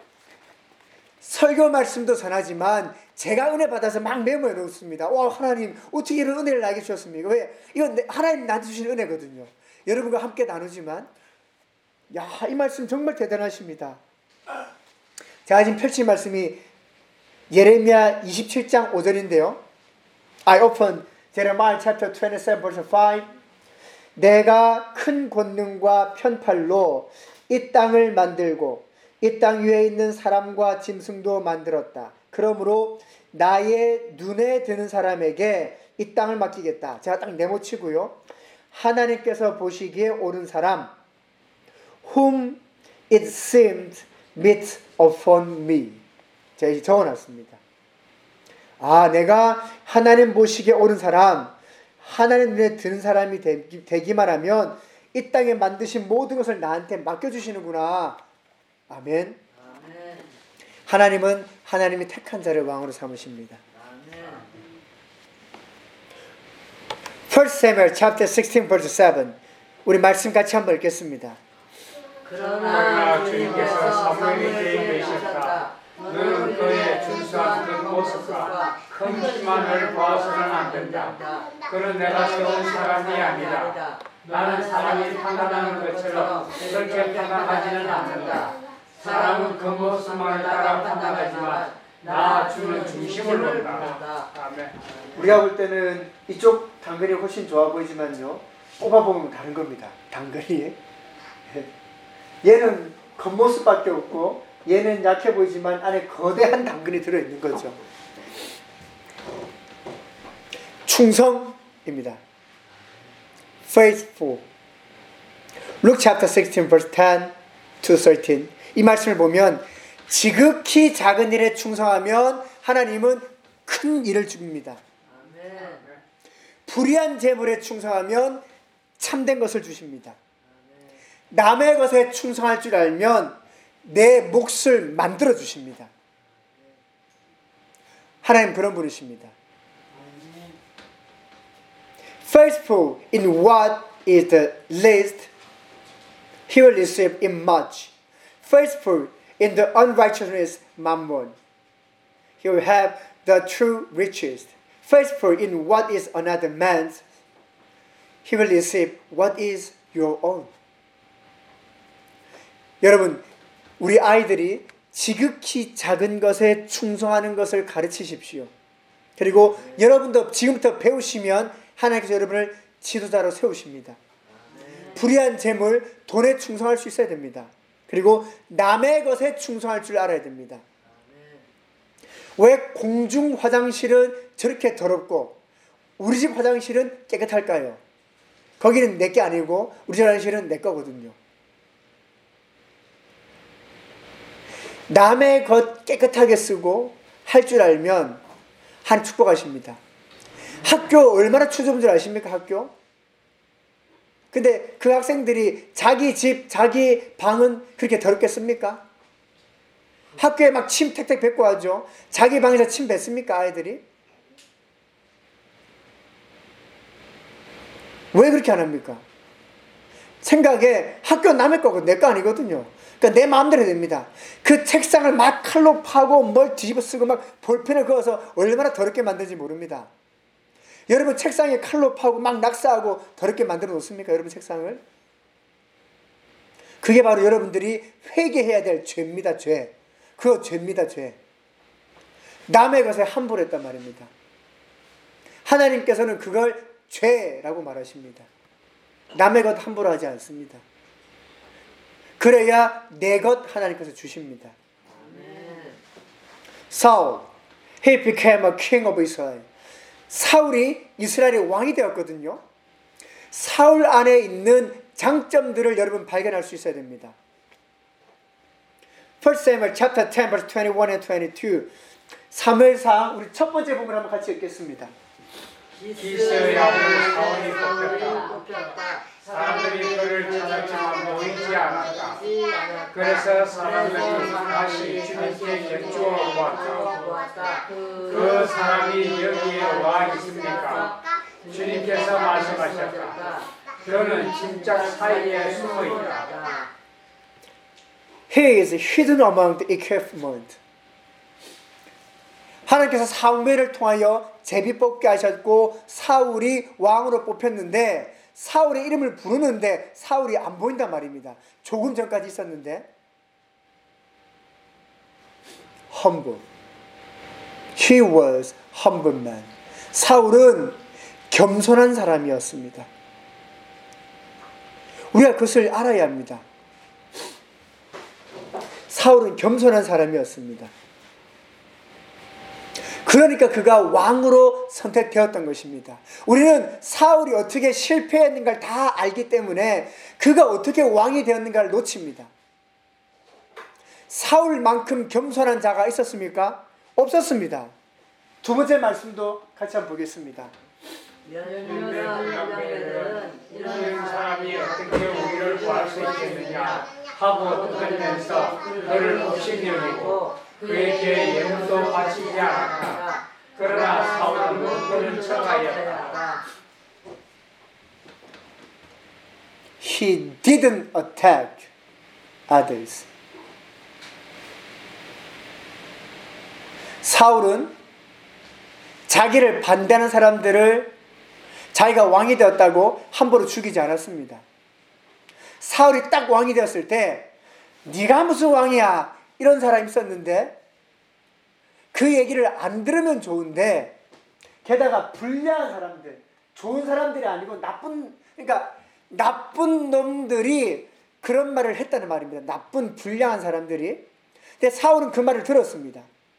Speaker 1: 설교 말씀도 전하지만 제가 은혜 받아서 막 메모해 놓습니다. 와, 하나님 어떻게 이런 은혜를 나에게 주셨습니까? 왜? 이건 하나님 나한테 주신 은혜거든요. 여러분과 함께 나누지만 이 말씀 정말 대단하십니다. 제가 지금 펼친 말씀이 예레미야 27장 5절인데요. I open Jeremiah chapter 27 verse 5. 내가 큰 권능과 편팔로 이 땅을 만들고 이 땅 위에 있는 사람과 짐승도 만들었다. 그러므로 나의 눈에 드는 사람에게 이 땅을 맡기겠다. 제가 딱 네모치고요. 하나님께서 보시기에 옳은 사람, whom it seemed meet upon me. 제가 적어놨습니다. 내가 하나님 보시기에 옳은 사람, 하나님 눈에 드는 사람이 되기만 하면 이 땅에 만드신 모든 것을 나한테 맡겨주시는구나. 아멘. 하나님은 하나님이 택한 자를 왕으로 삼으십니다. 1 Samuel chapter 16 verse 7. 우리 말씀 같이 한번 읽겠습니다.
Speaker 3: 그러나 주님께서 사무엘에게 계셨다. 너는 그의 준수한 그 모습과 큰 기만을 보아서는 안 된다. 그는 내가 세운 사람이 아니다. 나는 사람이 판단하는 것처럼 그렇게 판단하지는 않는다. 사람은 그 모습만을 따라 판단하지만 나 주는 중심을 본다. 아멘.
Speaker 1: 우리가 볼 때는 이쪽 당근이 훨씬 좋아 보이지만요, 뽑아보면 다른 겁니다. 당근이. 얘는 겉모습밖에 없고 얘는 약해 보이지만 안에 거대한 당근이 들어있는 거죠. 충성입니다. Faithful. Luke chapter 16 verse 10 to 13. 이 말씀을 보면 지극히 작은 일에 충성하면 하나님은 큰 일을 줍니다. 불의한 재물에 충성하면 참된 것을 주십니다. 남의 것에 충성할 줄 알면 내 몫을 만들어 주십니다. 하나님 그런 분이십니다. Faithful in what is the least, he will receive in much. Faithful in the unrighteousness mammon, he will have the true riches. Faithful in what is another man's, he will receive what is your own. 여러분, 우리 아이들이 지극히 작은 것에 충성하는 것을 가르치십시오. 그리고 여러분도 지금부터 배우시면 하나님께서 여러분을 지도자로 세우십니다. 불의한 재물, 돈에 충성할 수 있어야 됩니다. 그리고 남의 것에 충성할 줄 알아야 됩니다. 왜 공중 화장실은 저렇게 더럽고 우리 집 화장실은 깨끗할까요? 거기는 내 게 아니고 우리 집 화장실은 내 거거든요. 남의 것 깨끗하게 쓰고 할 줄 알면 하나님 축복하십니다. 학교 얼마나 추잡은 줄 아십니까? 학교? 근데 그 학생들이 자기 집, 자기 방은 그렇게 더럽겠습니까? 학교에 막 침 택택 뱉고 하죠. 자기 방에서 침 뱉습니까? 아이들이? 왜 그렇게 안 합니까? 생각에 학교 남의 거고 내 거 아니거든요. 그러니까 내 마음대로 해야 됩니다. 그 책상을 막 칼로 파고 뭘 뒤집어 쓰고 막 볼펜을 그어서 얼마나 더럽게 만드는지 모릅니다. 여러분 책상에 칼로 파고 막 낙서하고 더럽게 만들어 놓습니까? 여러분 책상을? 그게 바로 여러분들이 회개해야 될 죄입니다. 죄. 그거 죄입니다. 죄. 남의 것에 함부로 했단 말입니다. 하나님께서는 그걸 죄라고 말하십니다. 남의 것 함부로 하지 않습니다. 그래야 내 것 하나님께서 주십니다. Saul, he became a king of Israel. 사울이 이스라엘의 왕이 되었거든요. 사울 안에 있는 장점들을 여러분 발견할 수 있어야 됩니다. 1 Samuel chapter 10 verse 21 and 22. 사무엘상 우리 첫 번째 부분 한번 같이 읽겠습니다.
Speaker 3: 기스의 아들 사울이 뽑혔다. 사람들이 그를 찾았지만 보이지 않았다. 그래서 사람들이 다시 주님께 여쭈어 보았다. 그 사람이 여기에 와 있습니까? 주님께서 말씀하셨다. 그는 짐짝 사이에 숨어 있다.
Speaker 1: He is hidden among the equipment. 하나님께서 사무엘을 통하여 제비 뽑게 하셨고 사울이 왕으로 뽑혔는데 사울의 이름을 부르는데 사울이 안 보인단 말입니다. 조금 전까지 있었는데 humble. He was humble man. 사울은 겸손한 사람이었습니다. 우리가 그것을 알아야 합니다. 사울은 겸손한 사람이었습니다. 그러니까 그가 왕으로 선택되었던 것입니다. 우리는 사울이 어떻게 실패했는가를 다 알기 때문에 그가 어떻게 왕이 되었는가를 놓칩니다. 사울만큼 겸손한 자가 있었습니까? 없었습니다. 두 번째 말씀도 같이 한번 보겠습니다.
Speaker 3: 이런 사람이 어떻게 우리를 구할 수 있겠느냐 하고 떠들면서 그를 업신여기고 그에게 예물도 바치지 않았다. 그러나 사울은 그를 청하였다.
Speaker 1: He didn't attack others. 사울은 자기를 반대하는 사람들을 자기가 왕이 되었다고 함부로 죽이지 않았습니다. 사울이 딱 왕이 되었을 때 네가 무슨 왕이야 이런 사람이 있었는데 그 얘기를 안 들으면 좋은데 게다가 불량한 사람들, 좋은 사람들이 아니고 나쁜 놈들이 그런 말을 했다는 말입니다. 나쁜 불량한 사람들이. 근데 사울은 그 말을 들었습니다.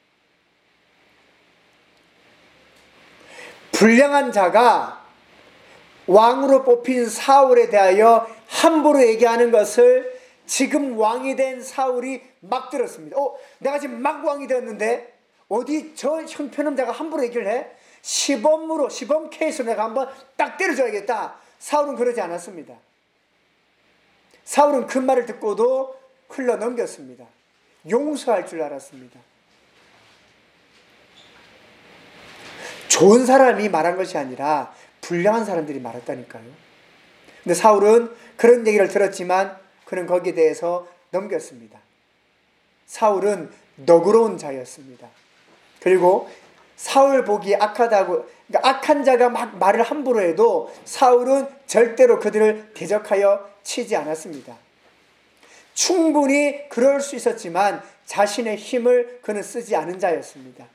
Speaker 1: 불량한 자가 왕으로 뽑힌 사울에 대하여 함부로 얘기하는 것을 지금 왕이 된 사울이 막 들었습니다. 내가 지금 막 왕이 되었는데 어디 저 형편없는 자가 함부로 얘기를 해? 시범 케이스로 내가 한번 딱 때려줘야겠다. 사울은 그러지 않았습니다. 사울은 그 말을 듣고도 흘러 넘겼습니다. 용서할 줄 알았습니다. 좋은 사람이 말한 것이 아니라 불량한 사람들이 말했다니까요. 근데 사울은 그런 얘기를 들었지만 그는 거기에 대해서 넘겼습니다. 사울은 너그러운 자였습니다. 그리고 사울 보기 악하다고, 그러니까 악한 자가 막 말을 함부로 해도 사울은 절대로 그들을 대적하여 치지 않았습니다. 충분히 그럴 수 있었지만 자신의 힘을 그는 쓰지 않은 자였습니다.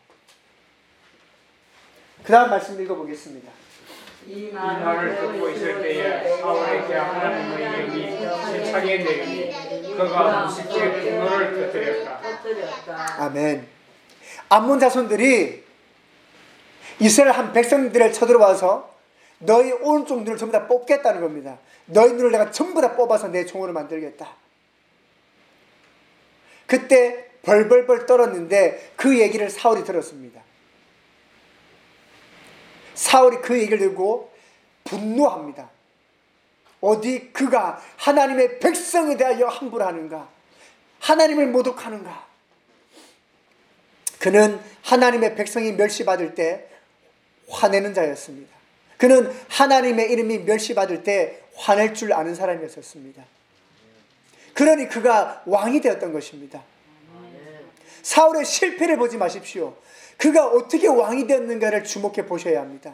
Speaker 1: 그 다음 말씀 읽어보겠습니다.
Speaker 3: 이 말을 듣고 있을 때에 사울에게 하나님의 영이 세차게 내리니 그가 무식해 분노를 터뜨렸다.
Speaker 1: 아멘. 암몬 자손들이 이스라엘 한 백성들을 쳐들어와서 너희 오른쪽 눈을 전부 다 뽑겠다는 겁니다. 너희 눈을 내가 전부 다 뽑아서 내 종으로 만들겠다. 그때 벌벌벌 떨었는데 그 얘기를 사울이 들었습니다. 사울이 그 얘기를 듣고 분노합니다. 어디 그가 하나님의 백성에 대하여 함부로 하는가? 하나님을 모독하는가? 그는 하나님의 백성이 멸시받을 때 화내는 자였습니다. 그는 하나님의 이름이 멸시받을 때 화낼 줄 아는 사람이었습니다. 그러니 그가 왕이 되었던 것입니다. 사울의 실패를 보지 마십시오. 그가 어떻게 왕이 되었는가를 주목해 보셔야 합니다.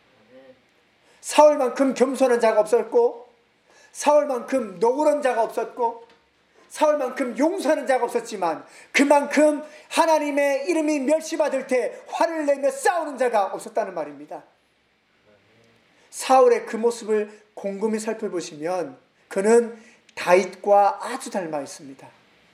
Speaker 1: 사울만큼 겸손한 자가 없었고, 사울만큼 너그러운 자가 없었고, 사울만큼 용서하는 자가 없었지만 그만큼 하나님의 이름이 멸시받을 때 화를 내며 싸우는 자가 없었다는 말입니다. 사울의 그 모습을 곰곰이 살펴보시면 그는 다윗과 아주 닮아 있습니다.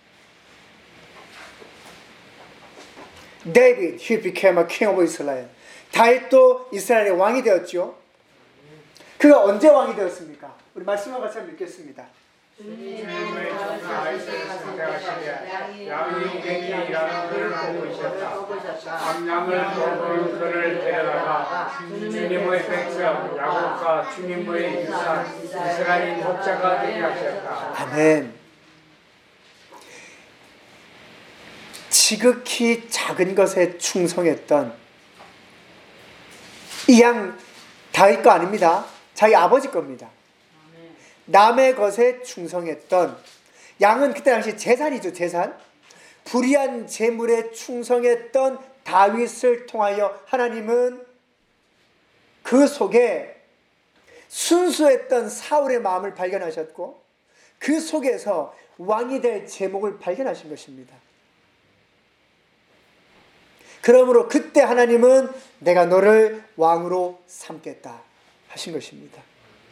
Speaker 1: David, he became a king of Israel. 다윗도 이스라엘의 왕이 되었죠. 그가 언제 왕이 되었습니까? 우리 말씀과 같이 한번 읽겠습니다.
Speaker 3: 주님의 전하 다윗을 선택하시되 양이 갱이 일하는 그를 보고 있었다. 암양을 돌보는 그를 데려다가 주님의 백성 야곱과 주님의 유산 이스라엘 목자가 되게 하셨다.
Speaker 1: 아멘. 지극히 작은 것에 충성했던 이 양 다윗 거 아닙니다. 자기 아버지 겁니다. 남의 것에 충성했던 양은 그때 당시 재산이죠. 재산. 불의한 재물에 충성했던 다윗을 통하여 하나님은 그 속에 순수했던 사울의 마음을 발견하셨고 그 속에서 왕이 될 제목을 발견하신 것입니다. 그러므로 그때 하나님은 내가 너를 왕으로 삼겠다 하신 것입니다.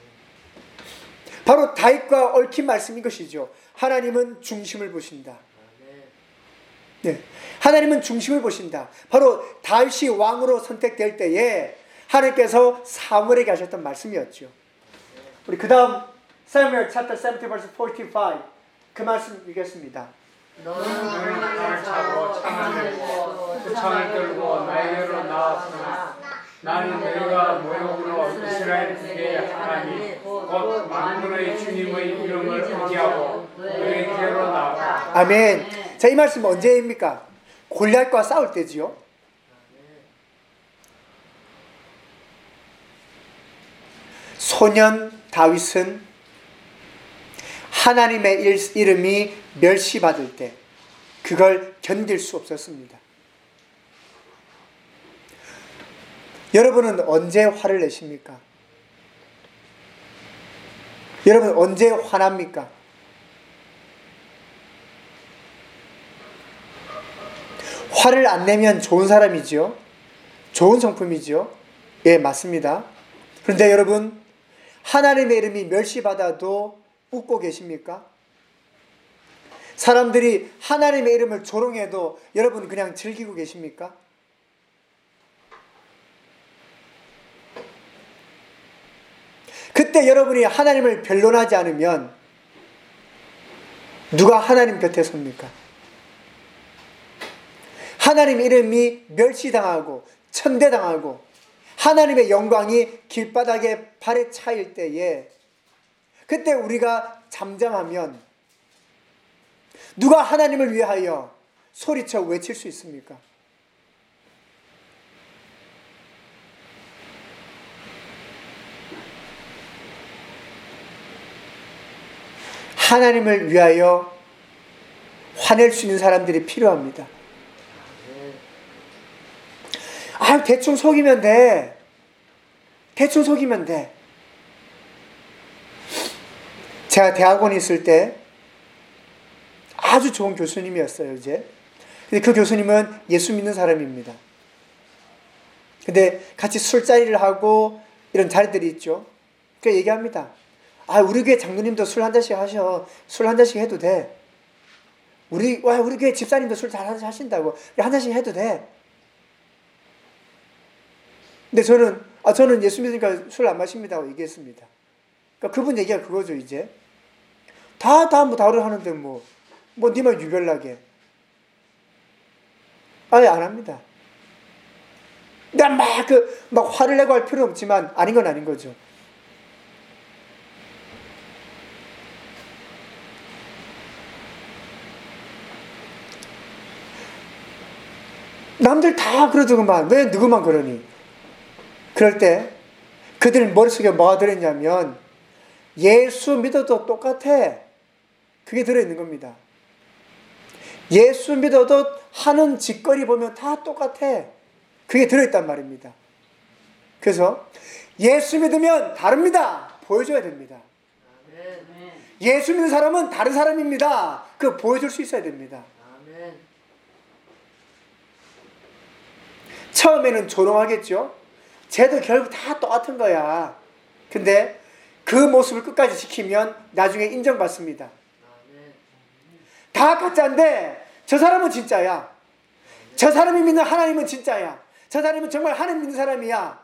Speaker 1: 바로 다윗과 얽힌 말씀인 것이죠. 하나님은 중심을 보신다. 네, 하나님은 중심을 보신다. 바로 다윗이 왕으로 선택될 때에 하나님께서 사무엘에게 하셨던 말씀이었죠. 우리 그 다음 Samuel chapter 70 verse 45 그 말씀 읽겠습니다.
Speaker 3: 너는 칼을 차고 창을 들고 그 창을 들고 나에게로 나왔으나 나는 너희가 모욕으로 이스라엘 국의 하나님 곧 만군의 주님의 이름을 의지하고 너희에게로 나왔다.
Speaker 1: 아멘. 자, 이 말씀 언제입니까? 골리앗과 싸울 때지요. 소년 다윗은 하나님의 이름이 멸시받을 때 그걸 견딜 수 없었습니다. 여러분은 언제 화를 내십니까? 여러분 언제 화납니까? 화를 안 내면 좋은 사람이죠. 좋은 성품이죠. 예, 맞습니다. 그런데 여러분 하나님의 이름이 멸시받아도 웃고 계십니까? 사람들이 하나님의 이름을 조롱해도 여러분 그냥 즐기고 계십니까? 그때 여러분이 하나님을 변론하지 않으면 누가 하나님 곁에 섭니까? 하나님 이름이 멸시당하고 천대당하고 하나님의 영광이 길바닥에 발에 차일 때에 그때 우리가 잠잠하면 누가 하나님을 위하여 소리쳐 외칠 수 있습니까? 하나님을 위하여 화낼 수 있는 사람들이 필요합니다. 아, 대충 속이면 돼. 대충 속이면 돼. 제가 대학원에 있을 때 아주 좋은 교수님이었어요, 이제. 근데 그 교수님은 예수 믿는 사람입니다. 근데 같이 술자리를 하고 이런 자리들이 있죠. 그 얘기합니다. 아, 우리 교회 장로님도 술 한 잔씩 하셔. 술 한 잔씩 해도 돼. 우리 교회 집사님도 술 잘 하신다고. 한 잔씩 해도 돼. 근데 저는 예수 믿으니까 술 안 마십니다고 얘기했습니다. 그러니까 그분 얘기가 그거죠, 이제. 다 다루려 하는데 니만 유별나게. 아예 안 합니다. 내가 막 화를 내고 할 필요는 없지만, 아닌 건 아닌 거죠. 남들 다 그러더구만. 왜 누구만 그러니? 그럴 때 그들 머릿속에 뭐가 들어있냐면 예수 믿어도 똑같아. 그게 들어있는 겁니다. 예수 믿어도 하는 짓거리 보면 다 똑같아. 그게 들어있단 말입니다. 그래서 예수 믿으면 다릅니다. 보여줘야 됩니다. 예수 믿는 사람은 다른 사람입니다. 그거 보여줄 수 있어야 됩니다. 처음에는 조롱하겠죠. 쟤도 결국 다 똑같은 거야. 근데 그 모습을 끝까지 지키면 나중에 인정받습니다. 다 가짜인데 저 사람은 진짜야. 저 사람이 믿는 하나님은 진짜야. 저 사람은 정말 하나님 믿는 사람이야.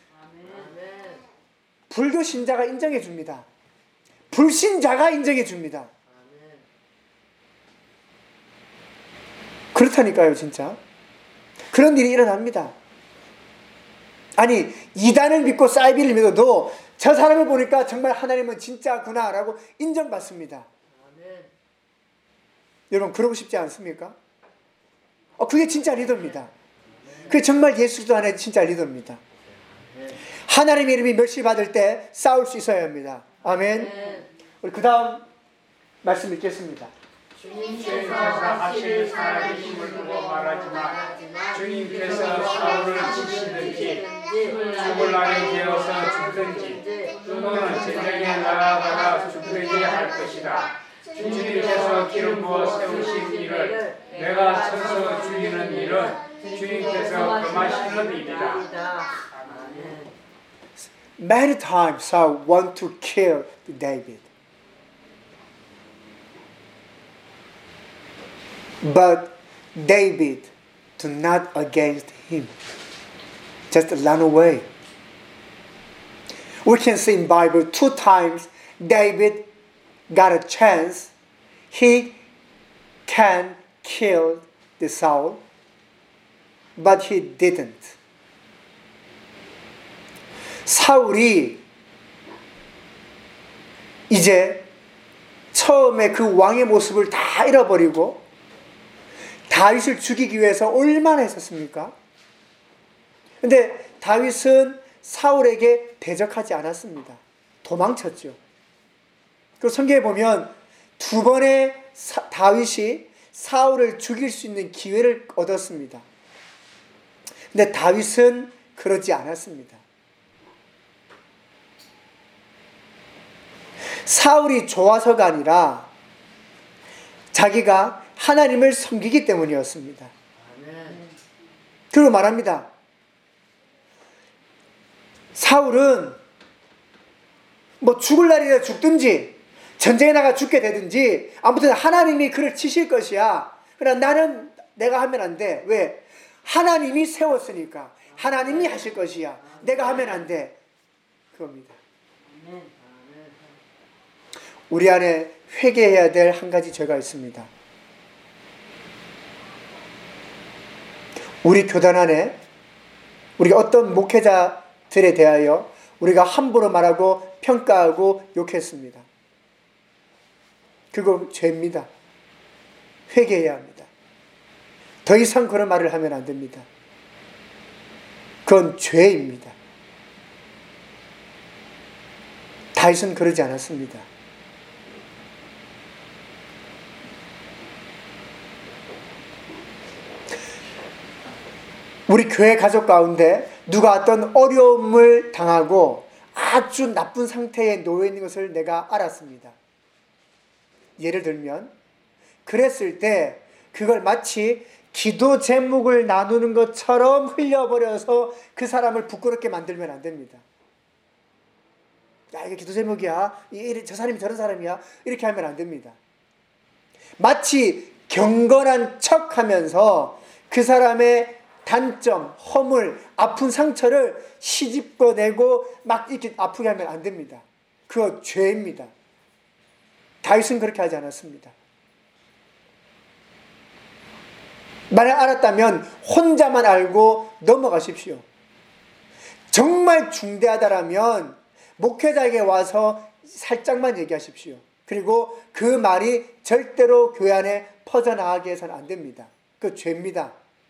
Speaker 1: 불교 신자가 인정해 줍니다. 불신자가 인정해 줍니다. 그렇다니까요, 진짜. 그런 일이 일어납니다. 아니, 이단을 믿고 사이비를 믿어도 저 사람을 보니까 정말 하나님은 진짜구나 라고 인정받습니다. 여러분, 그러고 싶지 않습니까? 그게 진짜 리더입니다. 그게 정말 예수 그리스도 안에 진짜 리더입니다. 하나님의 이름이 멸시받을 때 싸울 수 있어야 합니다. 아멘. 우리 그 다음 말씀 읽겠습니다.
Speaker 3: 주님께서 하실 살아계심을 두고 말하지만 주님께서 사울을 치시든지 죽을 날이 되어서 죽든지 또는 제장에 나아가다 죽든지 할 것이다. 주님께서 기름 부어 세우신 일을 내가 쳐서 죽이는 일은 주님께서 금하시는 일이다.
Speaker 1: Many times Saul want to kill David. But David do not against him. Just run away. We can see in Bible 2 times David got a chance. He can kill the Saul, but he didn't. 사울이 이제 처음에 그 왕의 모습을 다 잃어버리고 다윗을 죽이기 위해서 얼마나 했었습니까? 근데 다윗은 사울에게 대적하지 않았습니다. 도망쳤죠. 그리고 성경에 보면 2번의 다윗이 사울을 죽일 수 있는 기회를 얻었습니다. 근데 다윗은 그러지 않았습니다. 사울이 좋아서가 아니라 자기가 하나님을 섬기기 때문이었습니다. 그리고 말합니다. 사울은 죽을 날이라 죽든지 전쟁에 나가 죽게 되든지 아무튼 하나님이 그를 치실 것이야. 그러나 나는 내가 하면 안 돼. 왜? 하나님이 세웠으니까. 하나님이 하실 것이야. 내가 하면 안 돼. 그겁니다. 우리 안에 회개해야 될 한 가지 죄가 있습니다. 우리 교단 안에 우리가 어떤 목회자들에 대하여 우리가 함부로 말하고 평가하고 욕했습니다. 그거 죄입니다. 회개해야 합니다. 더 이상 그런 말을 하면 안 됩니다. 그건 죄입니다. 다윗은 그러지 않았습니다. 우리 교회 가족 가운데 누가 어떤 어려움을 당하고 아주 나쁜 상태에 놓여 있는 것을 내가 알았습니다. 예를 들면 그랬을 때 그걸 마치 기도 제목을 나누는 것처럼 흘려버려서 그 사람을 부끄럽게 만들면 안 됩니다. 야, 이게 기도 제목이야. 저 사람이 저런 사람이야. 이렇게 하면 안 됩니다. 마치 경건한 척 하면서 그 사람의 단점, 허물, 아픈 상처를 시집어내고 막 이렇게 아프게 하면 안 됩니다. 그거 죄입니다. 다윗은 그렇게 하지 않았습니다. 만약 알았다면 혼자만 알고 넘어가십시오. 정말 중대하다라면 목회자에게 와서 살짝만 얘기하십시오. 그리고 그 말이 절대로 교회 안에 퍼져나가게 해서는 안 됩니다. 그거 죄입니다.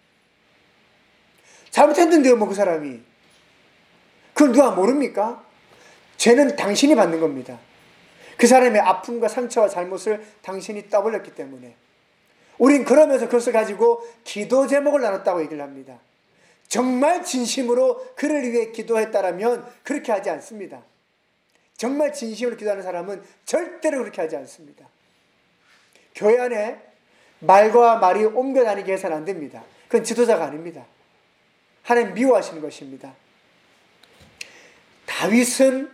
Speaker 1: 잘못했는데요, 뭐 그 사람이. 그걸 누가 모릅니까? 죄는 당신이 받는 겁니다. 그 사람의 아픔과 상처와 잘못을 당신이 떠벌렸기 때문에. 우린 그러면서 그것을 가지고 기도 제목을 나눴다고 얘기를 합니다. 정말 진심으로 그를 위해 기도했다라면 그렇게 하지 않습니다. 정말 진심으로 기도하는 사람은 절대로 그렇게 하지 않습니다. 교회 안에 말과 말이 옮겨 다니게 해서는 안 됩니다. 그건 지도자가 아닙니다. 하나님 미워하시는 것입니다. 다윗은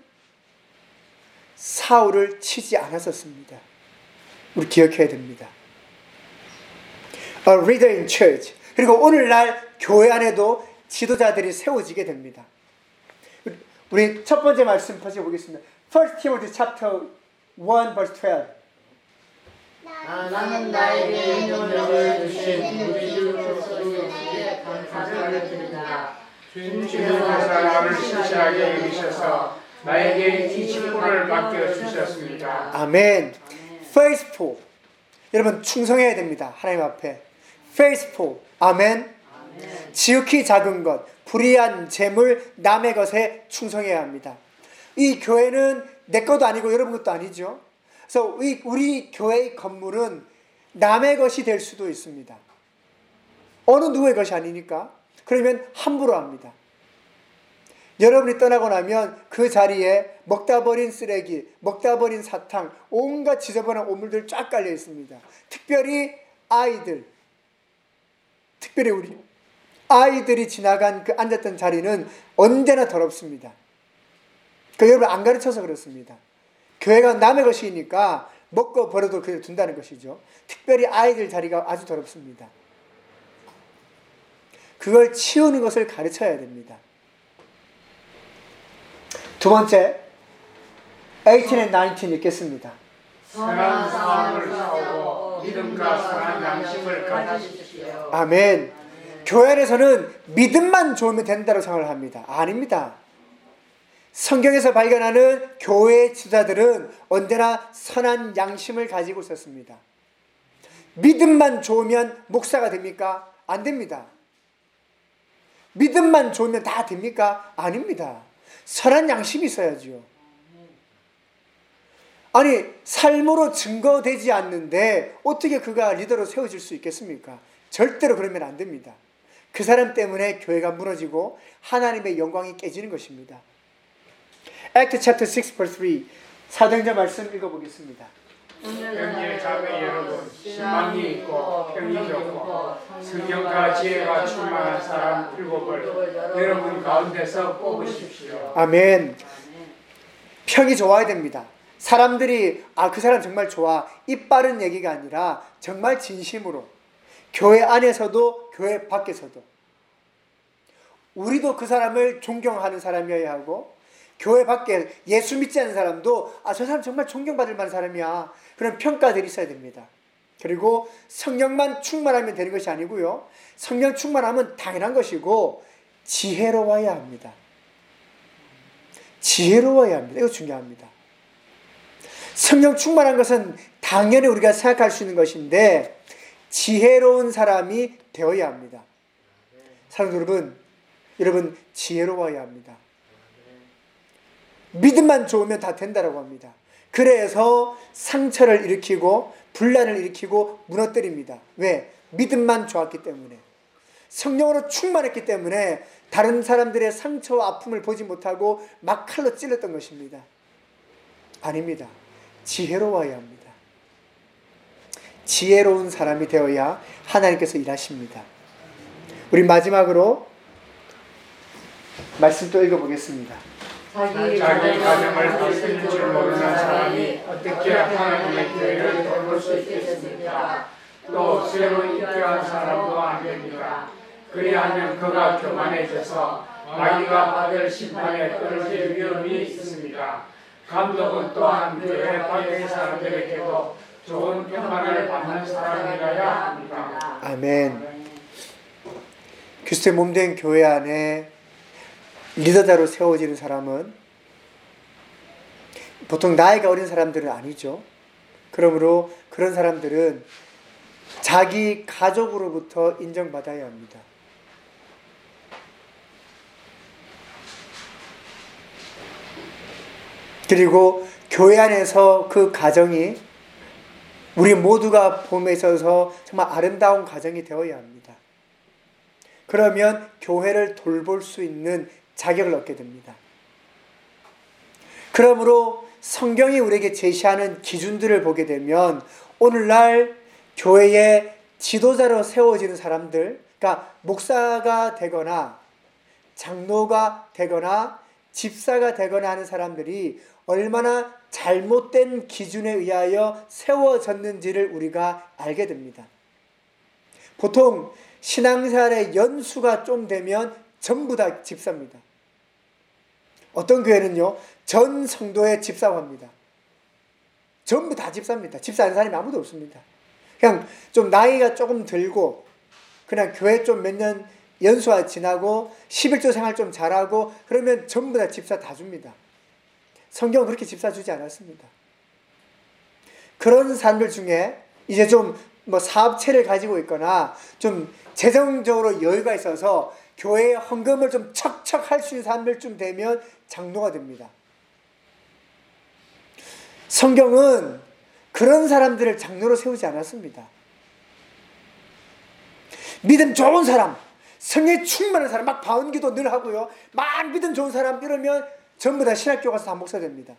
Speaker 1: 사울을 치지 않았었습니다. 우리 기억해야 됩니다. A leader in church. 그리고 오늘날 교회 안에도 지도자들이 세워지게 됩니다. 우리 첫 번째 말씀 다시 보겠습니다. 1 Timothy chapter 1 verse 12.
Speaker 4: 나는 나에게 능력을 주신 우리 주 그리스도께 감사를 드립니다.
Speaker 3: 주님께서 나를 신실하게 여기셔서 나에게 이 직분을 맡겨주셨습니다.
Speaker 1: 아멘. Faithful. 여러분 충성해야 됩니다. 하나님 앞에. Faithful. 아멘. 지극히 작은 것, 불의한 재물, 남의 것에 충성해야 합니다. 이 교회는 내 것도 아니고 여러분 것도 아니죠. 그래서 우리 교회의 건물은 남의 것이 될 수도 있습니다. 어느 누구의 것이 아니니까. 그러면 함부로 합니다. 여러분이 떠나고 나면 그 자리에 먹다 버린 쓰레기, 먹다 버린 사탕, 온갖 지저분한 오물들 쫙 깔려 있습니다. 특별히 우리 아이들이 지나간 그 앉았던 자리는 언제나 더럽습니다. 여러분 안 가르쳐서 그렇습니다. 교회가 남의 것이니까 먹고 버려도 그냥 둔다는 것이죠. 특별히 아이들 자리가 아주 더럽습니다. 그걸 치우는 것을 가르쳐야 됩니다. 두 번째, 18 and 19 읽겠습니다.
Speaker 3: 선한 사람을 싸우고 믿음과 선한 양심을 가지십시오.
Speaker 1: 아멘. 교회 안에서는 믿음만 좋으면 된다고 생각을 합니다. 아닙니다. 성경에서 발견하는 교회의 지도자들은 언제나 선한 양심을 가지고 있었습니다. 믿음만 좋으면 목사가 됩니까? 안 됩니다. 믿음만 좋으면 다 됩니까? 아닙니다. 선한 양심이 있어야죠. 아니, 삶으로 증거되지 않는데 어떻게 그가 리더로 세워질 수 있겠습니까? 절대로 그러면 안 됩니다. 그 사람 때문에 교회가 무너지고 하나님의 영광이 깨지는 것입니다. Act chapter 6 verse 3 사도행전 말씀 읽어보겠습니다.
Speaker 3: 형제 자매 여러분, 신망이 있고 평이 좋고 성령과 지혜가 충만한 사람 7을 여러분 가운데서 뽑으십시오.
Speaker 1: 아멘. 평이 좋아야 됩니다. 사람들이 그 사람 정말 좋아, 입 바른 얘기가 아니라 정말 진심으로 교회 안에서도 교회 밖에서도 우리도 그 사람을 존경하는 사람이어야 하고, 교회 밖에 예수 믿지 않는 사람도 저 사람 정말 존경받을 만한 사람이야, 그런 평가들이 있어야 됩니다. 그리고 성령만 충만하면 되는 것이 아니고요, 성령 충만하면 당연한 것이고 지혜로워야 합니다. 지혜로워야 합니다. 이거 중요합니다. 성령 충만한 것은 당연히 우리가 생각할 수 있는 것인데 지혜로운 사람이 되어야 합니다. 사랑하는 여러분 지혜로워야 합니다. 믿음만 좋으면 다 된다라고 합니다. 그래서 상처를 일으키고 분란을 일으키고 무너뜨립니다. 왜? 믿음만 좋았기 때문에, 성령으로 충만했기 때문에 다른 사람들의 상처와 아픔을 보지 못하고 막 칼로 찔렀던 것입니다. 아닙니다. 지혜로워야 합니다. 지혜로운 사람이 되어야 하나님께서 일하십니다. 우리 마지막으로 말씀 또 읽어보겠습니다.
Speaker 3: 자기 가정을 다스릴 줄 모르는 사람이 어떻게 하나님의 교회를 돌볼 수 있겠습니까? 또 새로 입교한 사람도 안 됩니다. 그리하면 그가 교만해져서 마귀가 받을 심판에 떨어질 위험이 있습니다. 감독은 또한 교회 밖의 사람들에게도 좋은 평판을 받는 사람이라야 합니다.
Speaker 1: 아멘. 그리스도의 몸된 교회 안에 리더자로 세워지는 사람은 보통 나이가 어린 사람들은 아니죠. 그러므로 그런 사람들은 자기 가족으로부터 인정받아야 합니다. 그리고 교회 안에서 그 가정이 우리 모두가 봄에 있어서 정말 아름다운 가정이 되어야 합니다. 그러면 교회를 돌볼 수 있는 자격을 얻게 됩니다. 그러므로 성경이 우리에게 제시하는 기준들을 보게 되면 오늘날 교회의 지도자로 세워지는 사람들, 그러니까 목사가 되거나 장로가 되거나 집사가 되거나 하는 사람들이 얼마나 잘못된 기준에 의하여 세워졌는지를 우리가 알게 됩니다. 보통 신앙생활의 연수가 좀 되면 전부 다 집사입니다. 어떤 교회는요, 전 성도의 집사합니다. 전부 다 집사입니다. 집사하는 사람이 아무도 없습니다. 그냥 좀 나이가 조금 들고 그냥 교회 좀 몇 년 연수가 지나고 11조 생활 좀 잘하고 그러면 전부 다 집사 다 줍니다. 성경은 그렇게 집사 주지 않았습니다. 그런 사람들 중에 이제 좀 사업체를 가지고 있거나 좀 재정적으로 여유가 있어서 교회에 헌금을 좀 척척 할 수 있는 사람들쯤 되면 장로가 됩니다. 성경은 그런 사람들을 장로로 세우지 않았습니다. 믿음 좋은 사람, 성령에 충만한 사람, 막 바운기도 늘 하고요, 막 믿음 좋은 사람 이러면 전부 다 신학교 가서 다 목사 됩니다.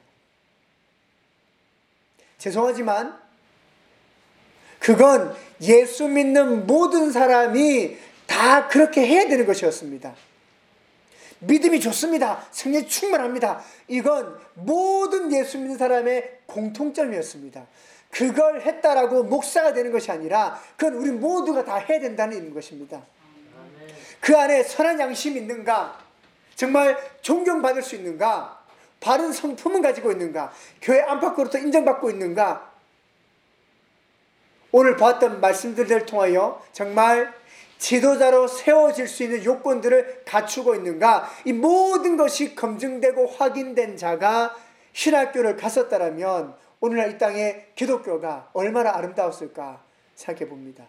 Speaker 1: 죄송하지만 그건 예수 믿는 모든 사람이 다 그렇게 해야 되는 것이었습니다. 믿음이 좋습니다. 성령이 충만합니다. 이건 모든 예수 믿는 사람의 공통점이었습니다. 그걸 했다라고 목사가 되는 것이 아니라 그건 우리 모두가 다 해야 된다는 것입니다. 그 안에 선한 양심이 있는가? 정말 존경받을 수 있는가? 바른 성품은 가지고 있는가? 교회 안팎으로부터 인정받고 있는가? 오늘 보았던 말씀들을 통하여 정말 지도자로 세워질 수 있는 요건들을 갖추고 있는가? 이 모든 것이 검증되고 확인된 자가 신학교를 갔었다면 오늘날 이 땅의 기독교가 얼마나 아름다웠을까 생각해 봅니다.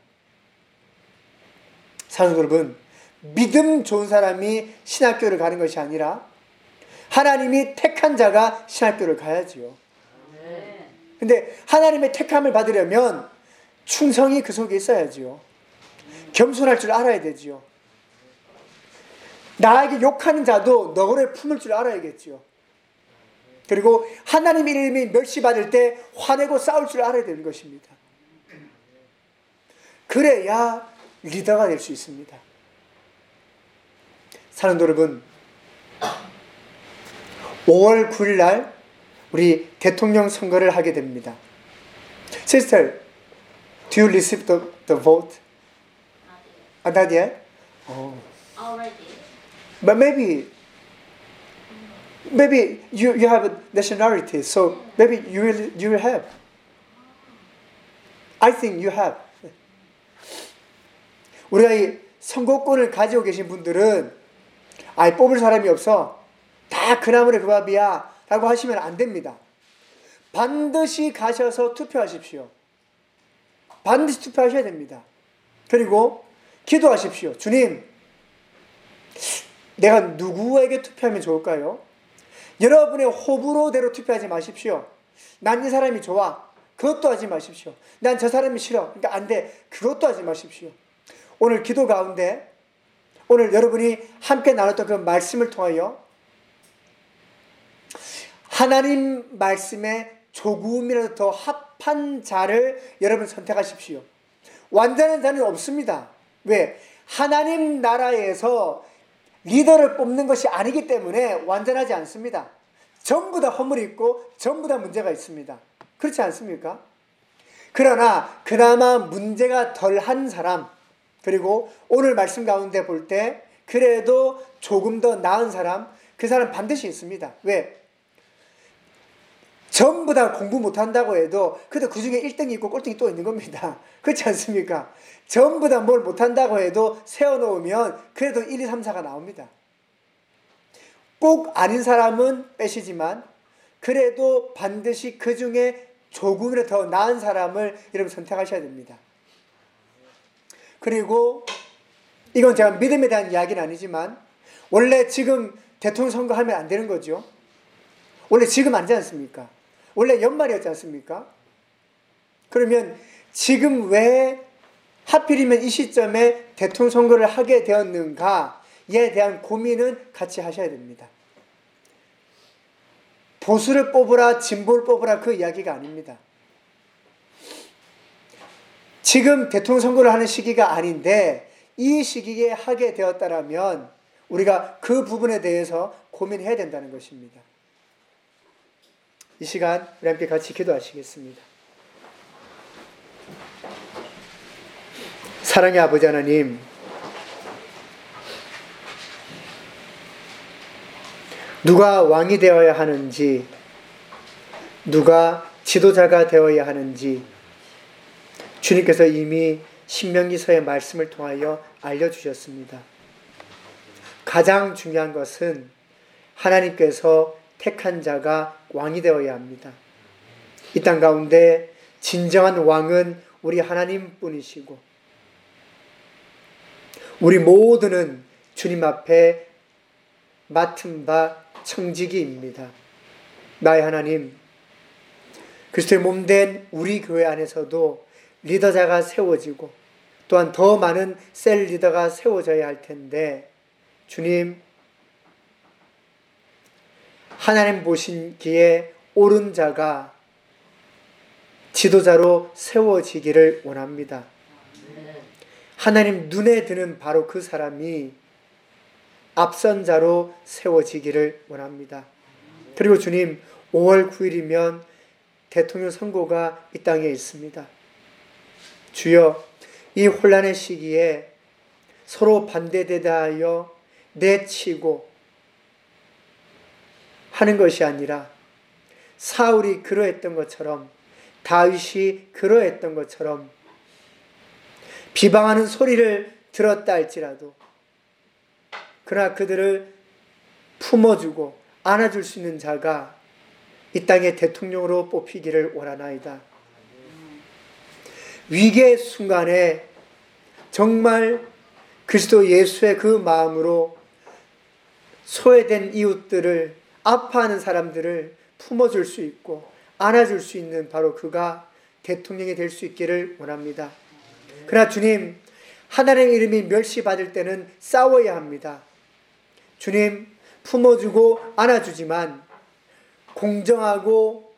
Speaker 1: 사랑하는 여러분, 믿음 좋은 사람이 신학교를 가는 것이 아니라 하나님이 택한 자가 신학교를 가야지요. 근데 하나님의 택함을 받으려면 충성이 그 속에 있어야지요. 겸손할 줄 알아야 되지요. 나에게 욕하는 자도 너그러이 품을 줄 알아야겠지요. 그리고 하나님 이름이 멸시받을 때 화내고 싸울 줄 알아야 되는 것입니다. 그래야 리더가 될 수 있습니다. 사랑하는 여러분, 5월 9일 날 우리 대통령 선거를 하게 됩니다. Sister, do you receive the vote? Not yet? Oh.
Speaker 2: Already.
Speaker 1: But maybe you have a nationality, so maybe you will have. I think you have. 우리가 이 선거권을 가지고 계신 분들은 뽑을 사람이 없어. 다 그나물의 그 밥이야 라고 하시면 안 됩니다. 반드시 가셔서 투표하십시오. 반드시 투표하셔야 됩니다. 그리고 기도하십시오. 주님, 내가 누구에게 투표하면 좋을까요? 여러분의 호불호대로 투표하지 마십시오. 난 이 사람이 좋아. 그것도 하지 마십시오. 난 저 사람이 싫어. 그러니까 안 돼. 그것도 하지 마십시오. 오늘 기도 가운데 오늘 여러분이 함께 나눴던 그 말씀을 통하여 하나님 말씀에 조금이라도 더 합한 자를 여러분 선택하십시오. 완전한 자는 없습니다. 왜? 하나님 나라에서 리더를 뽑는 것이 아니기 때문에 완전하지 않습니다. 전부 다 허물이 있고 전부 다 문제가 있습니다. 그렇지 않습니까? 그러나 그나마 문제가 덜한 사람, 그리고 오늘 말씀 가운데 볼 때 그래도 조금 더 나은 사람, 그 사람 반드시 있습니다. 왜? 전부 다 공부 못한다고 해도 그래도 그 중에 1등이 있고 꼴등이 또 있는 겁니다. 그렇지 않습니까? 전부 다 뭘 못한다고 해도 세워놓으면 그래도 1, 2, 3, 4가 나옵니다. 꼭 아닌 사람은 빼시지만 그래도 반드시 그 중에 조금이라도 더 나은 사람을 여러분 선택하셔야 됩니다. 그리고 이건 제가 믿음에 대한 이야기는 아니지만 원래 지금 대통령 선거하면 안 되는 거죠. 원래 지금 아니지 않습니까? 원래 연말이었지 않습니까? 그러면 지금 왜 하필이면 이 시점에 대통령 선거를 하게 되었는가에 대한 고민은 같이 하셔야 됩니다. 보수를 뽑으라, 진보를 뽑으라 그 이야기가 아닙니다. 지금 대통령 선거를 하는 시기가 아닌데 이 시기에 하게 되었다라면 우리가 그 부분에 대해서 고민해야 된다는 것입니다. 이 시간 우리 함께 같이 기도하시겠습니다. 사랑의 아버지 하나님, 누가 왕이 되어야 하는지, 누가 지도자가 되어야 하는지 주님께서 이미 신명기서의 말씀을 통하여 알려주셨습니다. 가장 중요한 것은 하나님께서 택한 자가 왕이 되어야 합니다. 이 땅 가운데 진정한 왕은 우리 하나님뿐이시고 우리 모두는 주님 앞에 맡은 바 청지기입니다. 나의 하나님, 그리스도의 몸된 우리 교회 안에서도 리더자가 세워지고 또한 더 많은 셀 리더가 세워져야 할 텐데 주님, 하나님 보시기에 옳은 자가 지도자로 세워지기를 원합니다. 하나님 눈에 드는 바로 그 사람이 앞선 자로 세워지기를 원합니다. 그리고 주님, 5월 9일이면 대통령 선거가 이 땅에 있습니다. 주여, 이 혼란의 시기에 서로 반대되다하여 내치고 하는 것이 아니라 사울이 그러했던 것처럼, 다윗이 그러했던 것처럼 비방하는 소리를 들었다 할지라도 그러나 그들을 품어주고 안아줄 수 있는 자가 이 땅의 대통령으로 뽑히기를 원하나이다. 위기의 순간에 정말 그리스도 예수의 그 마음으로 소외된 이웃들을, 아파하는 사람들을 품어줄 수 있고 안아줄 수 있는 바로 그가 대통령이 될 수 있기를 원합니다. 그러나 주님, 하나님의 이름이 멸시받을 때는 싸워야 합니다. 주님, 품어주고 안아주지만 공정하고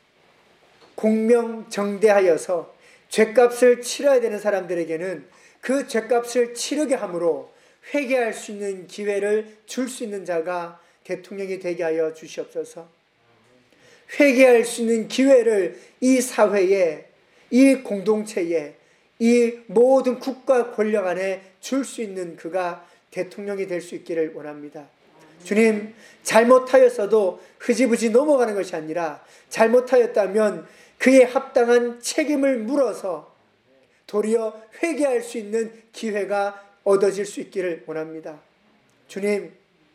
Speaker 1: 공명정대하여서 죗값을 치러야 되는 사람들에게는 그 죗값을 치르게 함으로 회개할 수 있는 기회를 줄 수 있는 자가 대통령이 되게 하여 주시옵소서. 회개할 수 있는 기회를 이 사회에, 이 공동체에, 이 모든 국가 권력 안에 줄 수 있는 그가 대통령이 될 수 있기를 원합니다. 주님, 잘못하였어도 흐지부지 넘어가는 것이 아니라 잘못하였다면 그에 합당한 책임을 물어서 도리어 회개할 수 있는 기회가 얻어질 수 있기를 원합니다. 주님,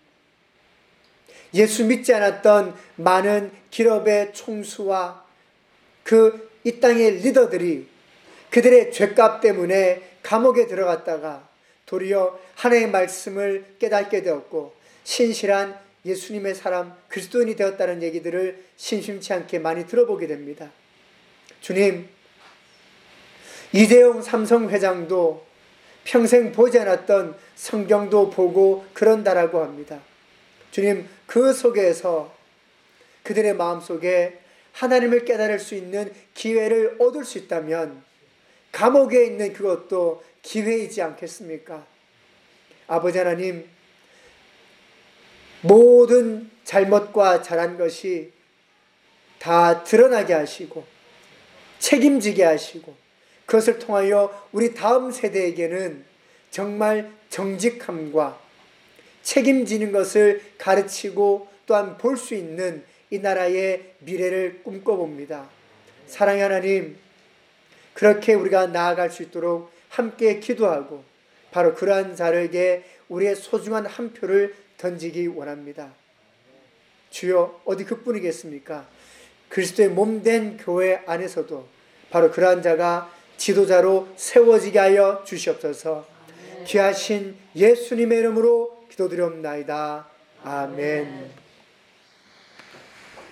Speaker 1: 예수 믿지 않았던 많은 기업의 총수와 그 이 땅의 리더들이 그들의 죄값 때문에 감옥에 들어갔다가 도리어 하나님의 말씀을 깨닫게 되었고 신실한 예수님의 사람 그리스도인이 되었다는 얘기들을 심심치 않게 많이 들어보게 됩니다. 주님, 이재용 삼성회장도 평생 보지 않았던 성경도 보고 그런다라고 합니다. 주님, 그 속에서 그들의 마음속에 하나님을 깨달을 수 있는 기회를 얻을 수 있다면 감옥에 있는 그것도 기회이지 않겠습니까? 아버지 하나님, 모든 잘못과 잘한 것이 다 드러나게 하시고 책임지게 하시고 그것을 통하여 우리 다음 세대에게는 정말 정직함과 책임지는 것을 가르치고 또한 볼 수 있는 이 나라의 미래를 꿈꿔봅니다. 사랑의 하나님, 그렇게 우리가 나아갈 수 있도록 함께 기도하고 바로 그러한 자에게 우리의 소중한 한 표를 던지기 원합니다. 주여, 어디 그뿐이겠습니까? 그리스도의 몸된 교회 안에서도 바로 그러한 자가 지도자로 세워지게 하여 주시옵소서. 귀하신 예수님의 이름으로 기도드리옵나이다. 아멘.